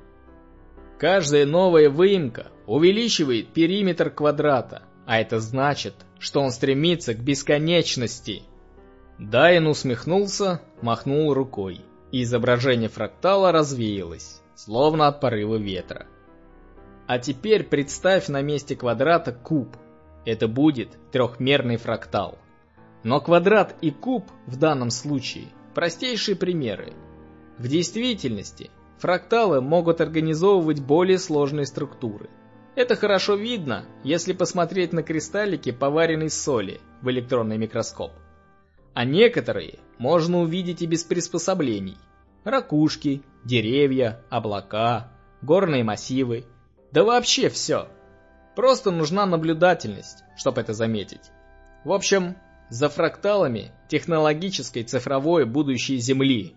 Каждая новая выемка увеличивает периметр квадрата, а это значит, что он стремится к бесконечности. Дайен усмехнулся, махнул рукой, и изображение фрактала развеялось, словно от порыва ветра. А теперь представь на месте квадрата куб. Это будет трехмерный фрактал. Но квадрат и куб в данном случае простейшие примеры. В действительности фракталы могут организовывать более сложные структуры. Это хорошо видно, если посмотреть на кристаллики поваренной соли в электронный микроскоп. А некоторые можно увидеть и без приспособлений. Ракушки, деревья, облака, горные массивы. Да вообще все. Просто нужна наблюдательность, чтобы это заметить. В общем, за фракталами технологическое цифровое будущее Земли.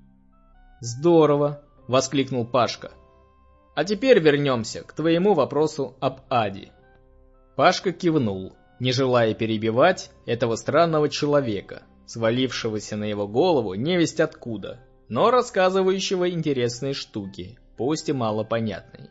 Здорово, воскликнул Пашка. А теперь вернемся к твоему вопросу об аде. Пашка кивнул, не желая перебивать этого странного человека, свалившегося на его голову невесть откуда, но рассказывающего интересные штуки, пусть и малопонятные.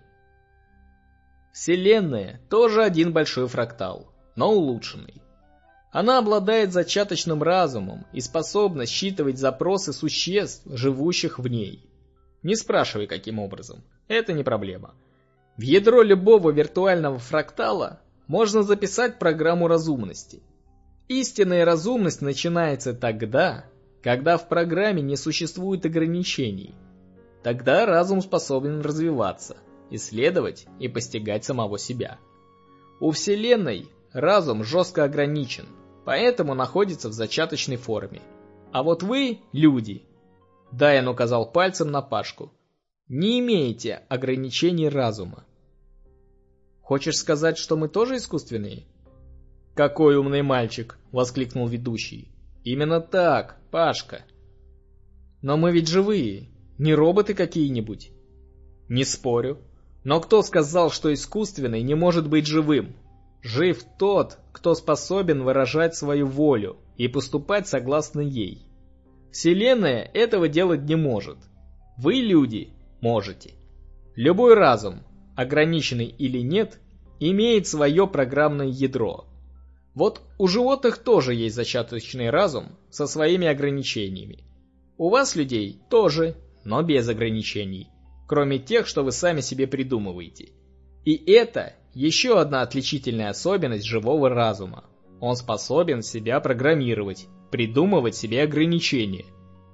Вселенная тоже один большой фрактал, но улучшенный. Она обладает зачаточным разумом и способна считывать запросы существ, живущих в ней. Не спрашивай, каким образом. Это не проблема. В ядро любого виртуального фрактала можно записать программу разумности. Истинная разумность начинается тогда, когда в программе не существует ограничений. Тогда разум способен развиваться, исследовать и постигать самого себя. У Вселенной разум жестко ограничен, поэтому находится в зачаточной форме. А вот вы, люди, Дайен указал пальцем на Пашку, не имеете ограничений разума. Хочешь сказать, что мы тоже искусственные? Какой умный мальчик, воскликнул ведущий. Именно так, Пашка. Но мы ведь живые, не роботы какие-нибудь. Не спорю. Но кто сказал, что искусственный не может быть живым? Жив тот, кто способен выражать свою волю и поступать согласно ей. Вселенная этого делать не может. Вы, люди, можете. Любой разум, ограниченный или нет, имеет свое программное ядро. Вот у животных тоже есть зачаточный разум со своими ограничениями. У вас, людей, тоже, но без ограничений, кроме тех, что вы сами себе придумываете. И это еще одна отличительная особенность живого разума. Он способен себя программировать, придумывать себе ограничения.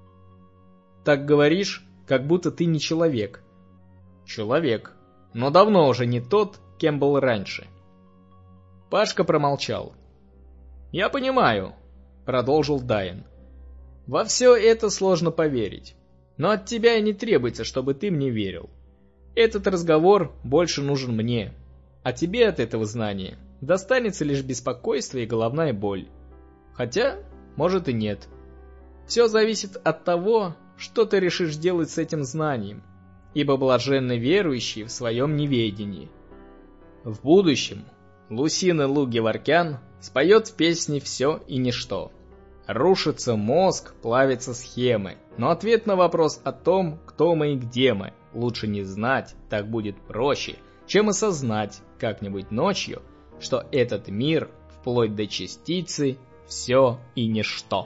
Так говоришь, как будто ты не человек. Человек, но давно уже не тот, кем был раньше. Пашка промолчал. «Я понимаю», — продолжил Дайен. «Во все это сложно поверить, но от тебя и не требуется, чтобы ты мне верил. Этот разговор больше нужен мне, а тебе от этого знания достанется лишь беспокойство и головная боль. Хотя, может и нет. Все зависит от того, что ты решишь делать с этим знанием, ибо блаженны верующие в своем неведении». В будущем Лусин Илу Геворкян споет в песне «Все и ничто». Рушится мозг, плавятся схемы, но ответ на вопрос о том, кто мы и где мы, лучше не знать, так будет проще, чем осознать как-нибудь ночью, что этот мир, вплоть до частицы, все и ничто.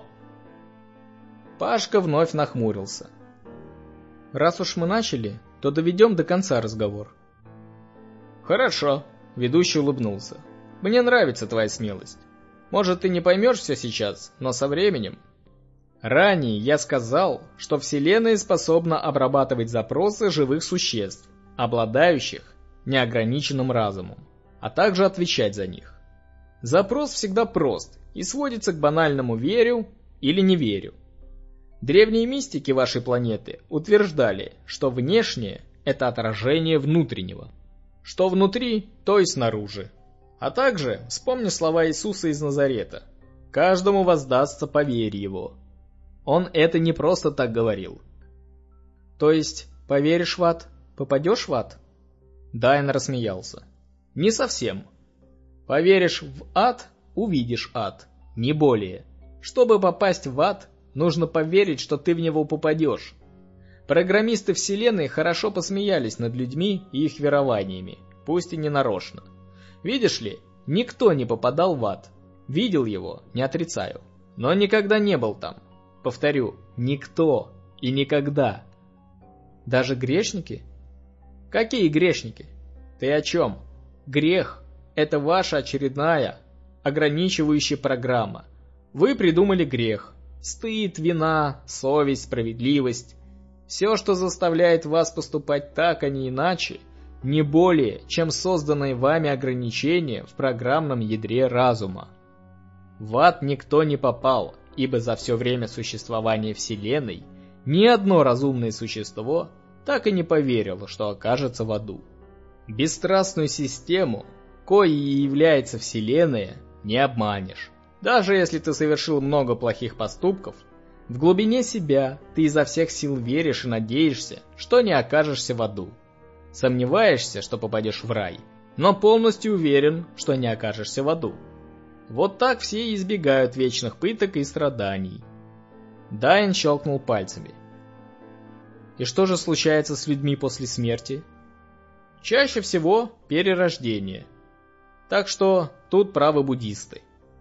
Пашка вновь нахмурился. «Раз уж мы начали, то доведем до конца разговор». «Хорошо», — ведущий улыбнулся. «Мне нравится твоя смелость. Может, ты не поймешь все сейчас, но со временем...» Ранее я сказал, что Вселенная способна обрабатывать запросы живых существ, обладающих неограниченным разумом, а также отвечать за них. Запрос всегда прост и сводится к банальному «верю» или «не верю». Древние мистики вашей планеты утверждали, что внешнее – это отражение внутреннего. Что внутри, то и снаружи. А также вспомни слова Иисуса из Назарета: «Каждому воздастся по вере его». Он это не просто так говорил. То есть, поверишь в ад, попадешь в ад? Дайен рассмеялся. Не совсем. Поверишь в ад, увидишь ад, не более. Чтобы попасть в ад, нужно поверить, что ты в него попадешь. Программисты Вселенной хорошо посмеялись над людьми и их верованиями, пусть и не нарочно. Видишь ли, никто не попадал в ад. Видел его, не отрицаю, но никогда не был там. Повторю, никто и никогда. Даже грешники? Какие грешники? Ты о чем? Грех – это ваша очередная, ограничивающая программа. Вы придумали грех. Стыд, вина, совесть, справедливость. Все, что заставляет вас поступать так, а не иначе, не более, чем созданные вами ограничения в программном ядре разума. В ад никто не попал, ибо за все время существования Вселенной ни одно разумное существо так и не поверило, что окажется в аду. Бесстрастную систему, коей и является Вселенная, не обманешь. Даже если ты совершил много плохих поступков, в глубине себя ты изо всех сил веришь и надеешься, что не окажешься в аду. Сомневаешься, что попадешь в рай, но полностью уверен, что не окажешься в аду. Вот так все и избегают вечных пыток и страданий. Дайен щелкнул пальцами. И что же случается с людьми после смерти? Чаще всего перерождение. Так что тут правы буддисты.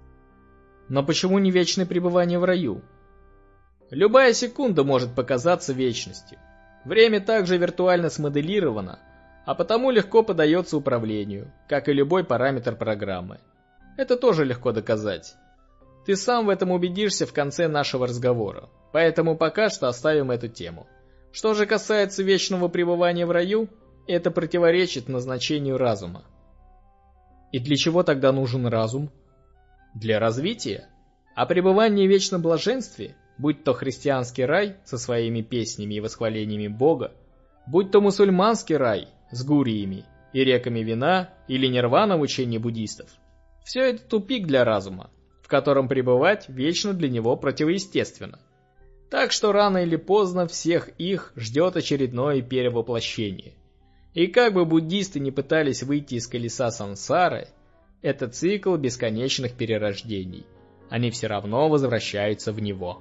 Но почему не вечное пребывание в раю? Любая секунда может показаться вечностью. Время также виртуально смоделировано, а потому легко поддается управлению, как и любой параметр программы. Это тоже легко доказать. Ты сам в этом убедишься в конце нашего разговора, поэтому пока что оставим эту тему. Что же касается вечного пребывания в раю, это противоречит назначению разума. И для чего тогда нужен разум? Для развития. А пребывание в вечном блаженстве, будь то христианский рай со своими песнями и восхвалениями Бога, будь то мусульманский рай с гуриями и реками вина или нирвана в учении буддистов, все это тупик для разума, в котором пребывать вечно для него противоестественно. Так что рано или поздно всех их ждет очередное перевоплощение. И как бы буддисты не пытались выйти из колеса сансары, это цикл бесконечных перерождений. Они все равно возвращаются в него.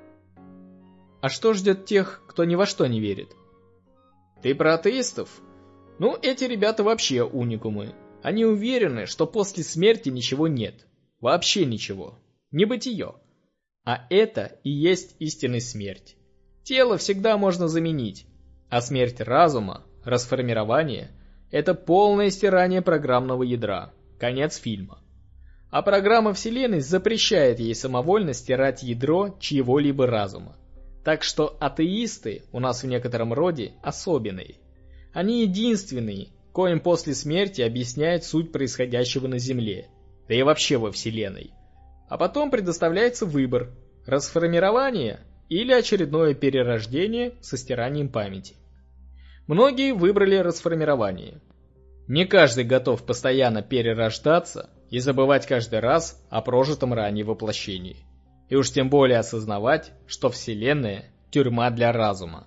А что ждет тех, кто ни во что не верит? Ты про атеистов? Ну, эти ребята вообще уникумы. Они уверены, что после смерти ничего нет. Вообще ничего. Небытие. А это и есть истинная смерть. Тело всегда можно заменить, а смерть разума, расформирование – это полное стирание программного ядра. Конец фильма. А программа Вселенной запрещает ей самовольно стирать ядро чьего-либо разума. Так что атеисты у нас в некотором роде особенные. Они единственные, коим после смерти объясняют суть происходящего на Земле, да и вообще во Вселенной. А потом предоставляется выбор – расформирование или очередное перерождение со стиранием памяти. Многие выбрали расформирование. Не каждый готов постоянно перерождаться и забывать каждый раз о прожитом ранее воплощении. И уж тем более осознавать, что Вселенная – тюрьма для разума.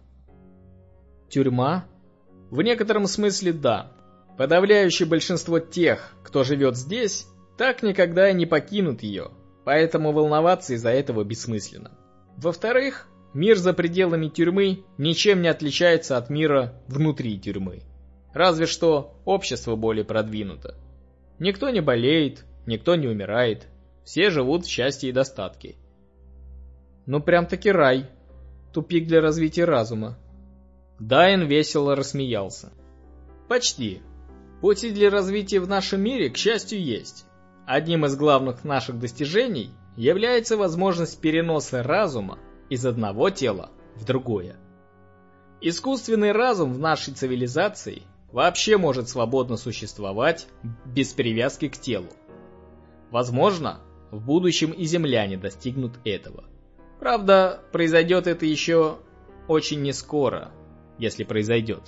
Тюрьма? В некотором смысле да. Подавляющее большинство тех, кто живет здесь, так никогда и не покинут ее, поэтому волноваться из-за этого бессмысленно. Во-вторых, мир за пределами тюрьмы ничем не отличается от мира внутри тюрьмы. Разве что общество более продвинуто. Никто не болеет, никто не умирает, все живут в счастье и достатке. Ну прям-таки рай, тупик для развития разума. Дайан весело рассмеялся. Почти. Пути для развития в нашем мире, к счастью, есть. Одним из главных наших достижений является возможность переноса разума из одного тела в другое. Искусственный разум в нашей цивилизации вообще может свободно существовать без привязки к телу. Возможно, в будущем и земляне достигнут этого. Правда, произойдет это еще очень нескоро, если произойдет.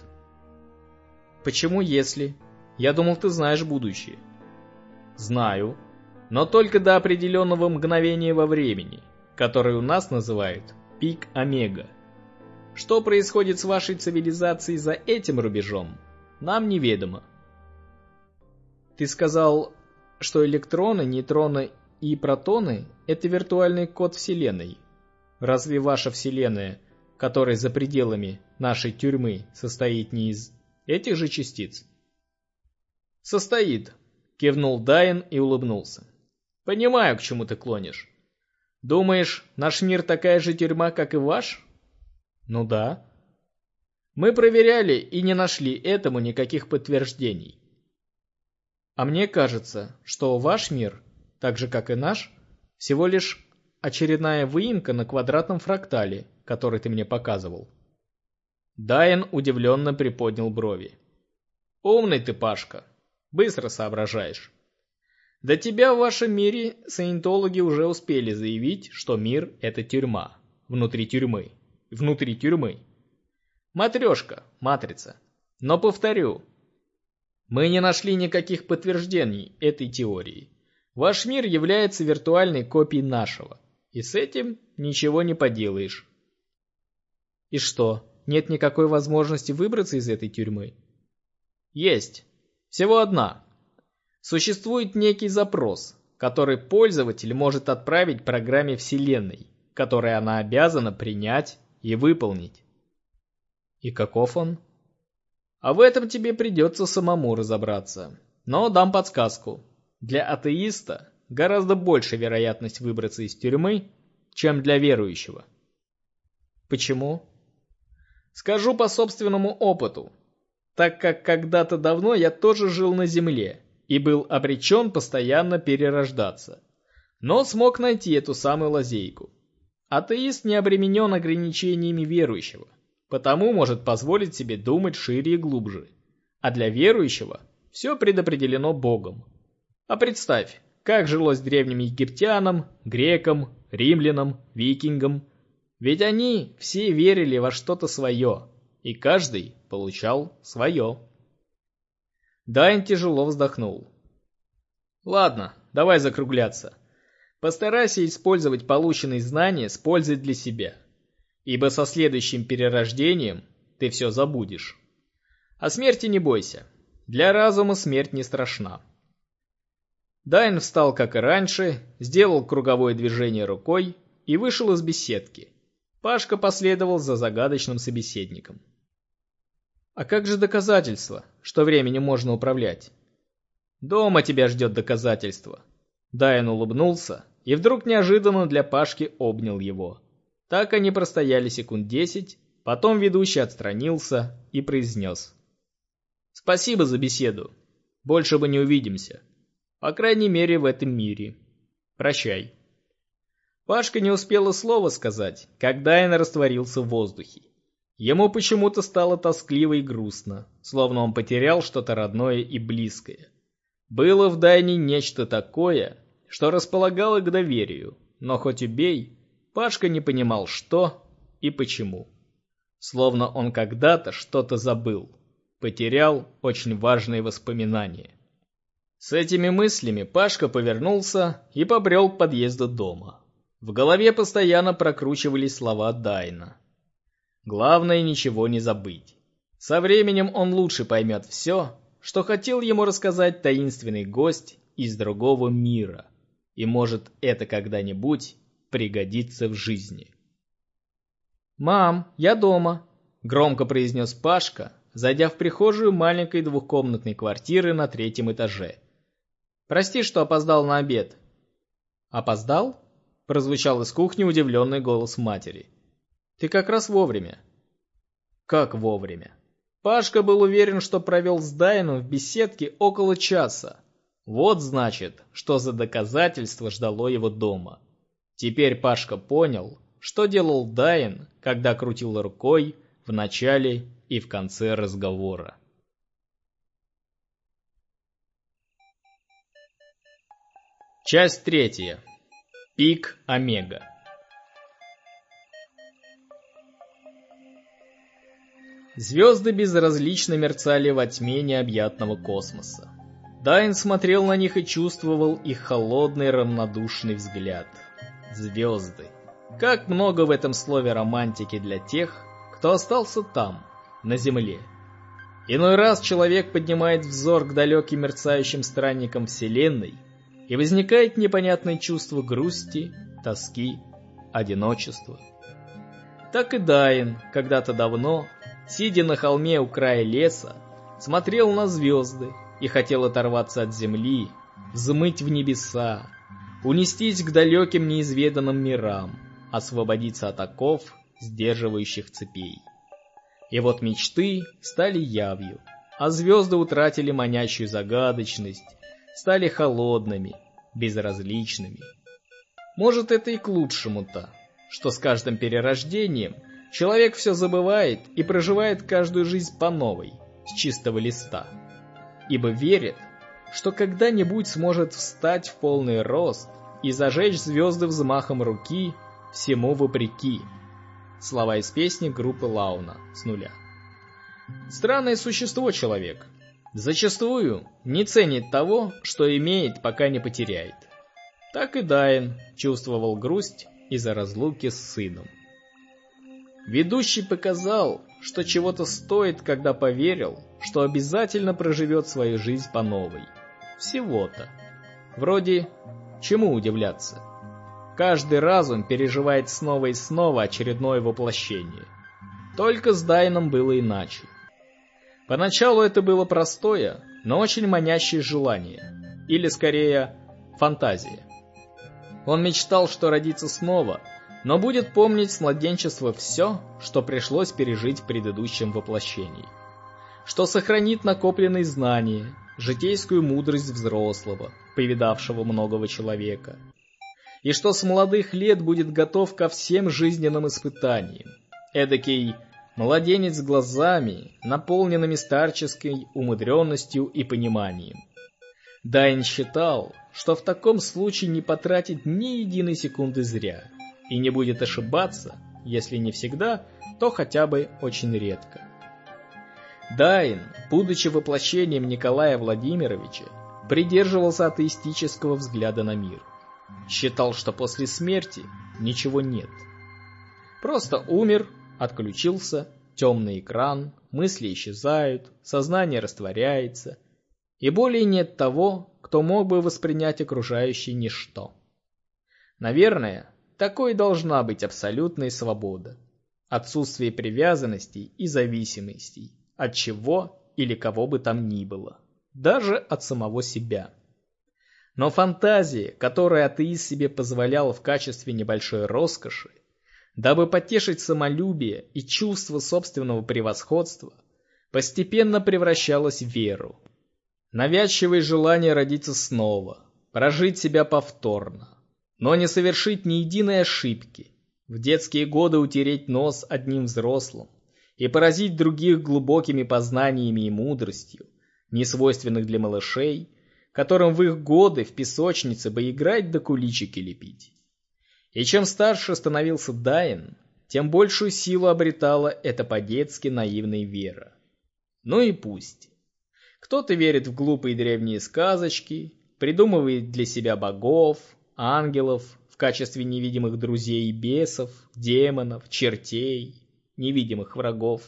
Почему если? Я думал, ты знаешь будущее. Знаю, но только до определенного мгновения во времени, которое у нас называют пик Омега. Что происходит с вашей цивилизацией за этим рубежом, нам неведомо. Ты сказал, что электроны, нейтроны и протоны – это виртуальный код Вселенной. Разве ваша Вселенная, которая за пределами нашей тюрьмы, состоит не из этих же частиц? Состоит, кивнул Дайан и улыбнулся. Понимаю, к чему ты клонишь. Думаешь, наш мир такая же тюрьма, как и ваш? Ну да. Мы проверяли и не нашли этому никаких подтверждений. А мне кажется, что ваш мир, так же как и наш, всего лишь очередная выемка на квадратном фрактале, который ты мне показывал. Дайан удивленно приподнял брови. Умный ты, Пашка, быстро соображаешь. До тебя в вашем мире саентологи уже успели заявить, что мир – это тюрьма, внутри тюрьмы, внутри тюрьмы. Матрешка, матрица. Но повторю, мы не нашли никаких подтверждений этой теории. Ваш мир является виртуальной копией нашего, и с этим ничего не поделаешь. И что, нет никакой возможности выбраться из этой тюрьмы? Есть. Всего одна. Существует некий запрос, который пользователь может отправить программе Вселенной, который она обязана принять и выполнить. И каков он? А в этом тебе придется самому разобраться. Но дам подсказку. Для атеиста гораздо больше вероятность выбраться из тюрьмы, чем для верующего. Почему? Скажу по собственному опыту, так как когда-то давно я тоже жил на земле и был обречен постоянно перерождаться, но смог найти эту самую лазейку. Атеист не обременен ограничениями верующего, потому может позволить себе думать шире и глубже, а для верующего все предопределено Богом. А представь, как жилось древним египтянам, грекам, римлянам, викингам. Ведь они все верили во что-то свое, и каждый получал свое. Дайан тяжело вздохнул. Ладно, давай закругляться. Постарайся использовать полученные знания с пользой для себя, ибо со следующим перерождением ты все забудешь. О смерти не бойся, для разума смерть не страшна. Дайан встал, как и раньше, сделал круговое движение рукой и вышел из беседки. Пашка последовал за загадочным собеседником. А как же доказательство, что временем можно управлять? Дома тебя ждет доказательство. Дайан улыбнулся и вдруг неожиданно для Пашки обнял его. Так они простояли секунд 10, потом ведущий отстранился и произнес: «Спасибо за беседу. Больше мы не увидимся. По крайней мере, в этом мире. Прощай». Пашка не успел и слова сказать, как Дайан растворился в воздухе. Ему почему-то стало тоскливо и грустно, словно он потерял что-то родное и близкое. Было в Дайане нечто такое, что располагало к доверию, но хоть убей, Пашка не понимал, что и почему. Словно он когда-то что-то забыл, потерял очень важные воспоминания. С этими мыслями Пашка повернулся и побрел к подъезду дома. В голове постоянно прокручивались слова Дайана. Главное ничего не забыть. Со временем он лучше поймет все, что хотел ему рассказать таинственный гость из другого мира. И может это когда-нибудь пригодится в жизни. «Мам, я дома», — громко произнес Пашка, зайдя в прихожую маленькой двухкомнатной квартиры на 3-м этаже. «Прости, что опоздал на обед». «Опоздал?» — прозвучал из кухни удивленный голос матери. «Ты как раз вовремя». «Как вовремя?» Пашка был уверен, что провел с Дайаном в беседке около часа. Вот значит, что за доказательство ждало его дома. Теперь Пашка понял, что делал Дайан, когда крутил рукой в начале и в конце разговора. Часть 3. Пик Омега. Звезды безразлично мерцали во тьме необъятного космоса. Дайан смотрел на них и чувствовал их холодный равнодушный взгляд. Звезды. Как много в этом слове романтики для тех, кто остался там, на земле. Иной раз человек поднимает взор к далеким мерцающим странникам Вселенной, и возникает непонятное чувство грусти, тоски, одиночества. Так и Дайан когда-то давно, сидя на холме у края леса, смотрел на звезды и хотел оторваться от земли, взмыть в небеса, унестись к далеким неизведанным мирам, освободиться от оков, сдерживающих цепей. И вот мечты стали явью, а звезды утратили манящую загадочность, стали холодными, безразличными. Может, это и к лучшему-то, что с каждым перерождением человек все забывает и проживает каждую жизнь по новой, с чистого листа, ибо верит, что когда-нибудь сможет встать в полный рост и зажечь звезды взмахом руки, всему вопреки. Слова из песни группы Лауна с нуля. Странное существо человек. Зачастую не ценит того, что имеет, пока не потеряет. Так и Дайан чувствовал грусть из-за разлуки с сыном. Ведущий показал, что чего-то стоит, когда поверил, что обязательно проживет свою жизнь по новой. Всего-то. Вроде, чему удивляться? Каждый разум переживает снова и снова очередное воплощение. Только с Дайаном было иначе. Поначалу это было простое, но очень манящее желание. Или скорее, фантазия. Он мечтал, что родится снова, но будет помнить с младенчества все, что пришлось пережить в предыдущем воплощении. Что сохранит накопленные знания, житейскую мудрость взрослого, повидавшего многого человека. И что с молодых лет будет готов ко всем жизненным испытаниям. Эдакий младенец с глазами, наполненными старческой умудренностью и пониманием. Дайан считал, что в таком случае не потратит ни единой секунды зря и не будет ошибаться, если не всегда, то хотя бы очень редко. Дайан, будучи воплощением Николая Владимировича, придерживался атеистического взгляда на мир. Считал, что после смерти ничего нет. Просто умер, отключился, темный экран, мысли исчезают, сознание растворяется, и более нет того, кто мог бы воспринять окружающее ничто. Наверное, такой и должна быть абсолютная свобода, отсутствие привязанностей и зависимостей от чего или кого бы там ни было, даже от самого себя. Но фантазия, которую атеист себе позволял в качестве небольшой роскоши, дабы потешить самолюбие и чувство собственного превосходства, постепенно превращалась в веру. Навязчивое желание родиться снова, прожить себя повторно, но не совершить ни единой ошибки, в детские годы утереть нос одним взрослым и поразить других глубокими познаниями и мудростью, несвойственных для малышей, которым в их годы в песочнице бы играть да куличики лепить. И чем старше становился Дайн, тем большую силу обретала эта по-детски наивная вера. Ну и пусть. Кто-то верит в глупые древние сказочки, придумывает для себя богов, ангелов в качестве невидимых друзей и бесов, демонов, чертей, невидимых врагов.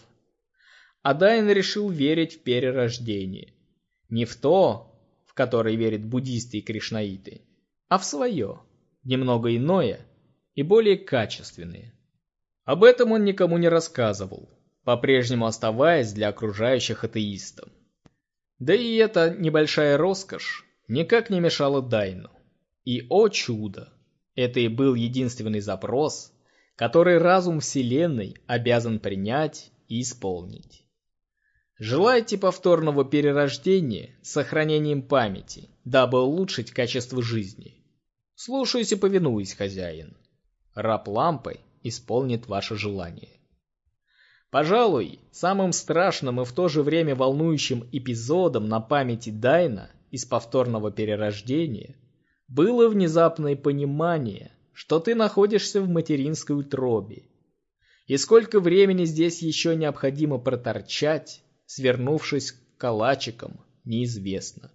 А Дайн решил верить в перерождение. Не в то, в которое верят буддисты и кришнаиты, а в свое, немного иное и более качественное. Об этом он никому не рассказывал, по-прежнему оставаясь для окружающих атеистом. Да и эта небольшая роскошь никак не мешала Дайну. И, о чудо, это и был единственный запрос, который разум Вселенной обязан принять и исполнить. Желаете повторного перерождения с сохранением памяти, дабы улучшить качество жизни? Слушаюсь и повинуюсь, хозяин. Раб лампы исполнит ваше желание. Пожалуй, самым страшным и в то же время волнующим эпизодом на памяти Дайна из повторного перерождения было внезапное понимание, что ты находишься в материнской утробе. И сколько времени здесь еще необходимо проторчать, свернувшись калачиком, неизвестно.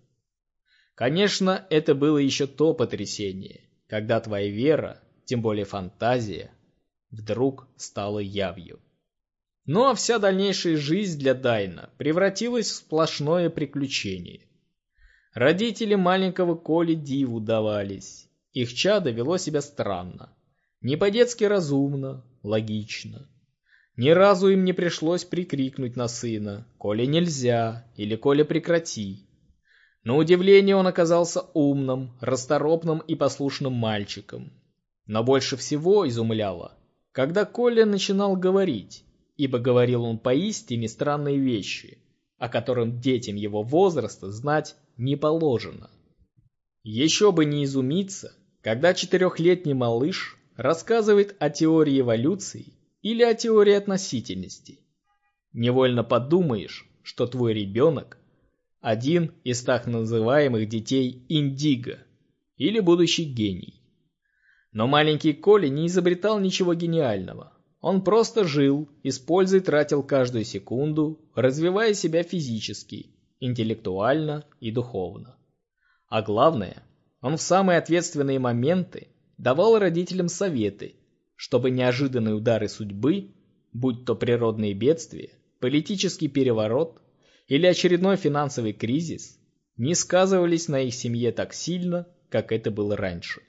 Конечно, это было еще то потрясение, когда твоя вера, тем более фантазия, вдруг стала явью. Ну а вся дальнейшая жизнь для Дайна превратилась в сплошное приключение. Родители маленького Коли диву давались. Их чадо вело себя странно, не по-детски разумно, логично. Ни разу им не пришлось прикрикнуть на сына: «Коля, нельзя!» или «Коля, прекрати!». На удивление он оказался умным, расторопным и послушным мальчиком. Но больше всего изумляло, когда Коля начинал говорить, ибо говорил он поистине странные вещи, о которых детям его возраста знать не положено. Еще бы не изумиться, когда 4-летний малыш рассказывает о теории эволюции или о теории относительности. Невольно подумаешь, что твой ребенок – один из так называемых детей Индиго или будущий гений. Но маленький Коля не изобретал ничего гениального. Он просто жил, используя и тратил каждую секунду, развивая себя физически, интеллектуально и духовно. А главное, он в самые ответственные моменты давал родителям советы, чтобы неожиданные удары судьбы, будь то природные бедствия, политический переворот или очередной финансовый кризис, не сказывались на их семье так сильно, как это было раньше.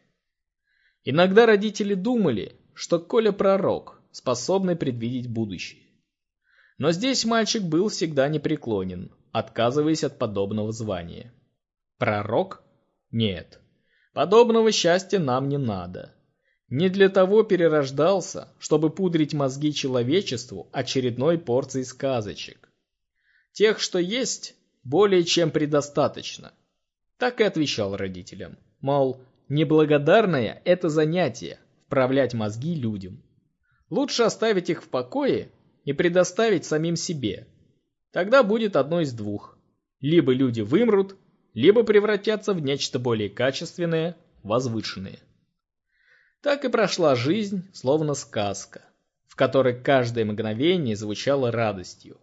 Иногда родители думали, что Коля пророк, способный предвидеть будущее. Но здесь мальчик был всегда непреклонен, отказываясь от подобного звания. Пророк? Нет. Подобного счастья нам не надо. Не для того перерождался, чтобы пудрить мозги человечеству очередной порцией сказочек. Тех, что есть, более чем предостаточно. Так и отвечал родителям. Мол, неблагодарное это занятие – вправлять мозги людям. Лучше оставить их в покое и предоставить самим себе. Тогда будет одно из двух. Либо люди вымрут, либо превратятся в нечто более качественное, возвышенное. Так и прошла жизнь, словно сказка, в которой каждое мгновение звучало радостью.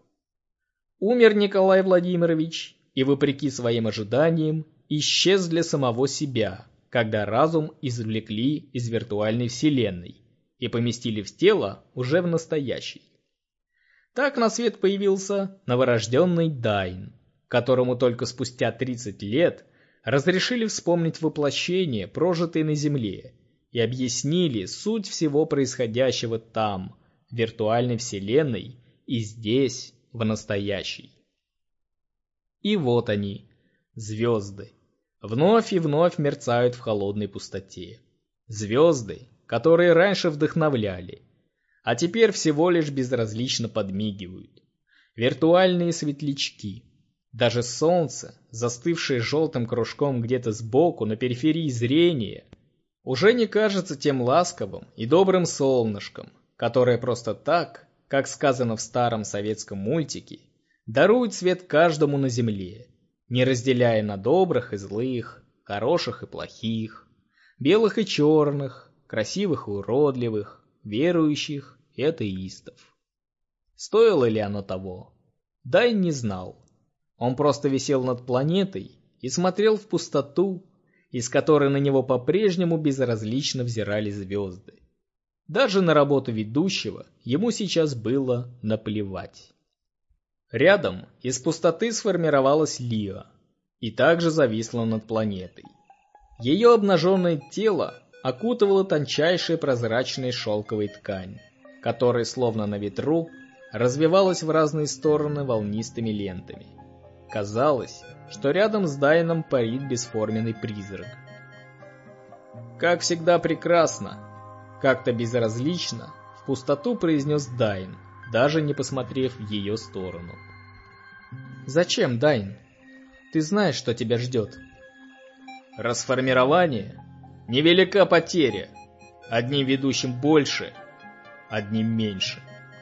Умер Николай Владимирович и, вопреки своим ожиданиям, исчез для самого себя, когда разум извлекли из виртуальной вселенной и поместили в тело уже в настоящий. Так на свет появился новорожденный Дайн, которому только спустя 30 лет разрешили вспомнить воплощение, прожитое на Земле, и объяснили суть всего происходящего там, в виртуальной вселенной, и здесь, в настоящей. И вот они, звезды. Вновь и вновь мерцают в холодной пустоте. Звезды, которые раньше вдохновляли, а теперь всего лишь безразлично подмигивают. Виртуальные светлячки. Даже солнце, застывшее желтым кружком где-то сбоку на периферии зрения, уже не кажется тем ласковым и добрым солнышком, которое просто так, как сказано в старом советском мультике, дарует свет каждому на земле, не разделяя на добрых и злых, хороших и плохих, белых и черных, красивых и уродливых, верующих и атеистов. Стоило ли оно того? Дайн не знал. Он просто висел над планетой и смотрел в пустоту, из которой на него по-прежнему безразлично взирали звезды. Даже на работу ведущего ему сейчас было наплевать. Рядом из пустоты сформировалась Лиа и также зависла над планетой. Ее обнаженное тело окутывала тончайшая прозрачная шелковая ткань, которая словно на ветру развивалась в разные стороны волнистыми лентами. Казалось, что рядом с Дайном парит бесформенный призрак. «Как всегда прекрасно!» Как-то безразлично в пустоту произнес Дайн, даже не посмотрев в ее сторону. «Зачем, Дайн? Ты знаешь, что тебя ждет». «Расформирование? Невелика потеря. Одним ведущим больше, одним меньше».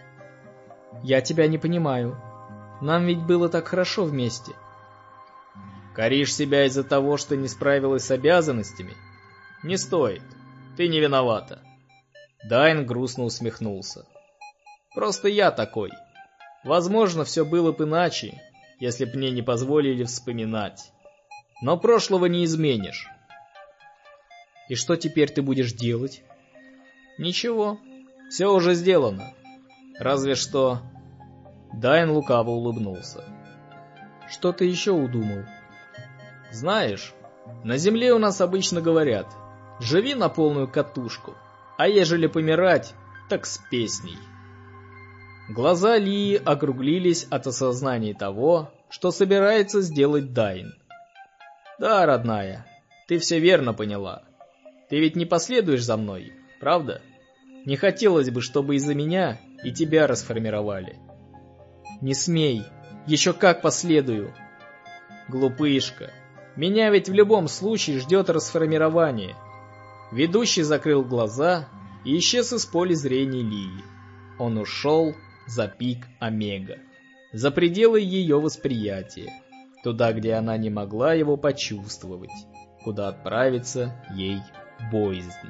«Я тебя не понимаю. Нам ведь было так хорошо вместе». «Коришь себя из-за того, что не справилась с обязанностями? Не стоит. Ты не виновата». Дайн грустно усмехнулся. «Просто я такой. Возможно, все было бы иначе, если б мне не позволили вспоминать. Но прошлого не изменишь». «И что теперь ты будешь делать?» «Ничего. Все уже сделано. Разве что...» Дайн лукаво улыбнулся. «Что ты еще удумал?» «Знаешь, на земле у нас обычно говорят: живи на полную катушку, а ежели помирать, так с песней». Глаза Лии округлились от осознания того, что собирается сделать Дайн. «Да, родная, ты все верно поняла. Ты ведь не последуешь за мной, правда? Не хотелось бы, чтобы из-за меня и тебя расформировали». «Не смей, еще как последую». «Глупышка, меня ведь в любом случае ждет расформирование». Ведущий закрыл глаза и исчез из поля зрения Лии. Он ушел за пик Омега, за пределы ее восприятия, туда, где она не могла его почувствовать, куда отправиться ей боязно.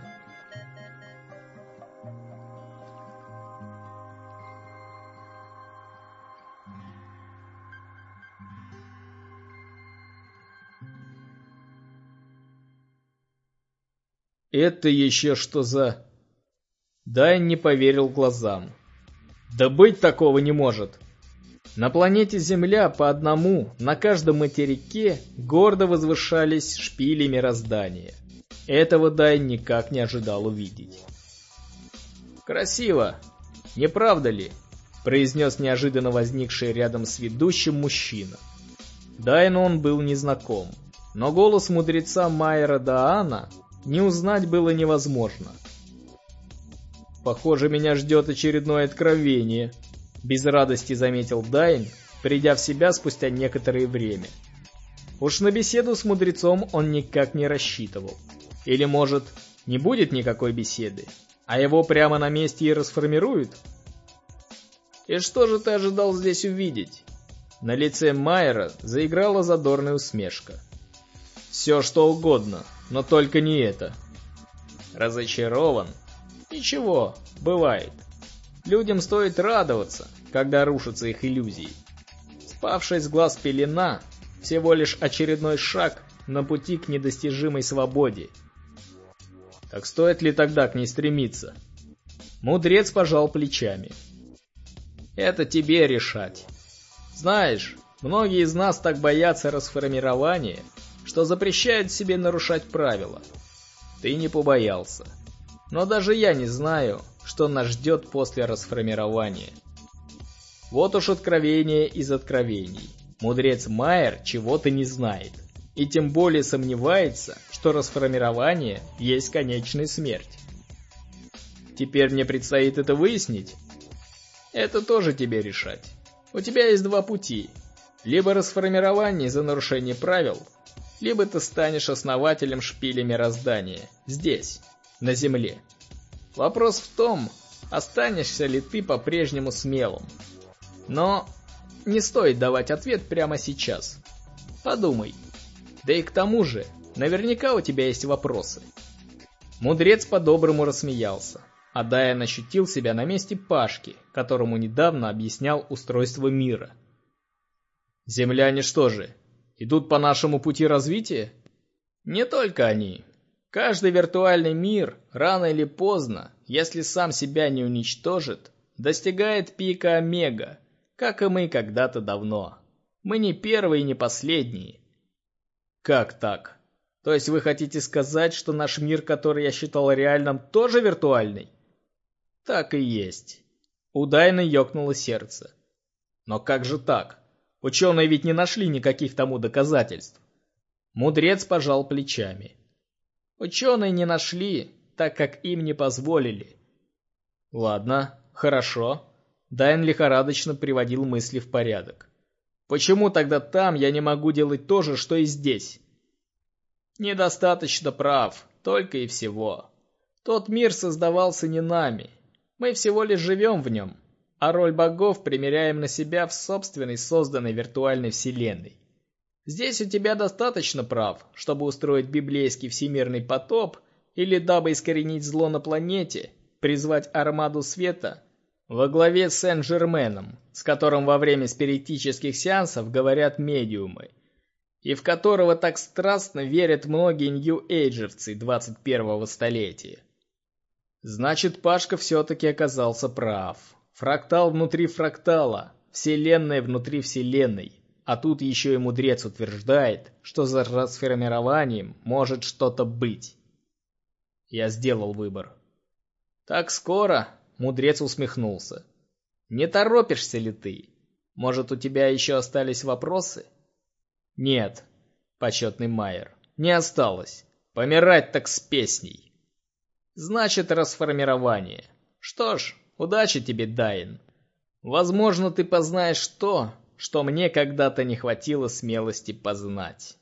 «Это еще что за...» Дайн не поверил глазам. «Да быть такого не может!» На планете Земля по одному на каждом материке гордо возвышались шпили мироздания. Этого Дайн никак не ожидал увидеть. «Красиво, не правда ли?» произнес неожиданно возникший рядом с ведущим мужчина. Дайну он был незнаком, но голос мудреца Майера Даана не узнать было невозможно. «Похоже, меня ждет очередное откровение», — без радости заметил Дайн, придя в себя спустя некоторое время. Уж на беседу с мудрецом он никак не рассчитывал. Или, может, не будет никакой беседы, а его прямо на месте и расформируют? «И что же ты ожидал здесь увидеть?» На лице Майера заиграла задорная усмешка. «Все что угодно, но только не это». «Разочарован? Ничего, бывает. Людям стоит радоваться, когда рушатся их иллюзии. Спавшая с глаз пелена — всего лишь очередной шаг на пути к недостижимой свободе. Так стоит ли тогда к ней стремиться?» Мудрец пожал плечами. «Это тебе решать. Знаешь, многие из нас так боятся расформирования, что запрещают себе нарушать правила. Ты не побоялся. Но даже я не знаю, что нас ждет после расформирования. Вот уж откровение из откровений. Мудрец Майер чего-то не знает. и тем более сомневается, что расформирование есть конечная смерть. Теперь мне предстоит это выяснить. Это тоже тебе решать. У тебя есть два пути. Либо расформирование за нарушение правил, либо ты станешь основателем шпиля мироздания, здесь, на Земле. Вопрос в том, останешься ли ты по-прежнему смелым. Но не стоит давать ответ прямо сейчас. Подумай. Да и к тому же, наверняка у тебя есть вопросы. Мудрец по-доброму рассмеялся, а Дайан ощутил себя на месте Пашки, которому недавно объяснял устройство мира. Земляне что же, идут по нашему пути развития? Не только они. Каждый виртуальный мир, рано или поздно, если сам себя не уничтожит, достигает пика омега, как и мы когда-то давно. Мы не первые и не последние. Как так? То есть вы хотите сказать, что наш мир, который я считал реальным, тоже виртуальный? Так и есть. У Дайна ёкнуло сердце. Но как же так? Ученые ведь не нашли никаких тому доказательств. Мудрец пожал плечами. Ученые не нашли, так как им не позволили. Ладно, хорошо. Дайн лихорадочно приводил мысли в порядок. Почему тогда там я не могу делать то же, что и здесь? Недостаточно прав, только и всего. Тот мир создавался не нами. Мы всего лишь живем в нем, а роль богов примеряем на себя в собственной созданной виртуальной вселенной. Здесь у тебя достаточно прав, чтобы устроить библейский всемирный потоп или, дабы искоренить зло на планете, призвать армаду света во главе с Сен-Жерменом, с которым во время спиритических сеансов говорят медиумы, и в которого так страстно верят многие нью-эйджерцы 21-го столетия. Значит, Пашка все-таки оказался прав. Фрактал внутри фрактала, вселенная внутри вселенной. А тут еще и мудрец утверждает, что за расформированием может что-то быть. Я сделал выбор. Так скоро? Мудрец усмехнулся. Не торопишься ли ты? Может, у тебя еще остались вопросы? Нет, почетный Майер, не осталось. Помирать так с песней. Значит, расформирование. Что ж, удачи тебе, Дайн. Возможно, ты познаешь то, что мне когда-то не хватило смелости познать.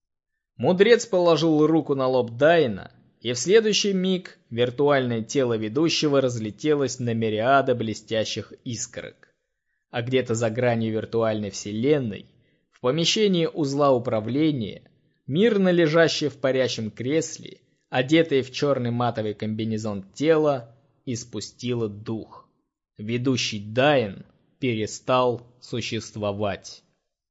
Мудрец положил руку на лоб Дайна, и в следующий миг виртуальное тело ведущего разлетелось на мириады блестящих искорок. А где-то за гранью виртуальной вселенной, в помещении узла управления, мирно лежащее в парящем кресле, одетое в черный матовый комбинезон тело, испустило дух. Ведущий Дайн перестал существовать.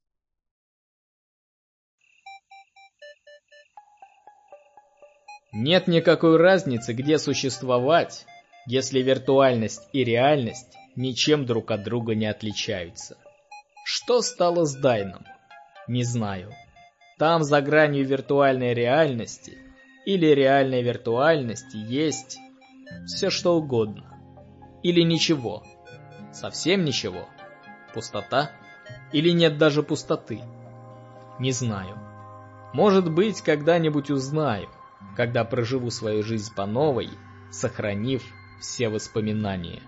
Нет никакой разницы, где существовать, если виртуальность и реальность ничем друг от друга не отличаются. Что стало с Дайном? Не знаю. Там за гранью виртуальной реальности или реальной виртуальности есть все что угодно. Или ничего. Совсем ничего. Пустота? Или нет даже пустоты? Не знаю. Может быть, когда-нибудь узнаю, когда проживу свою жизнь по новой, сохранив все воспоминания.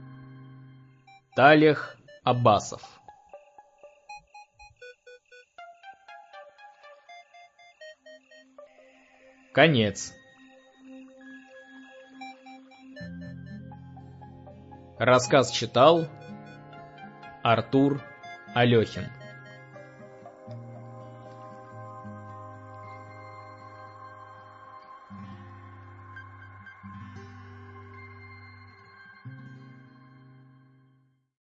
Талех Аббасов. Конец. Рассказ читал Артур Алехин.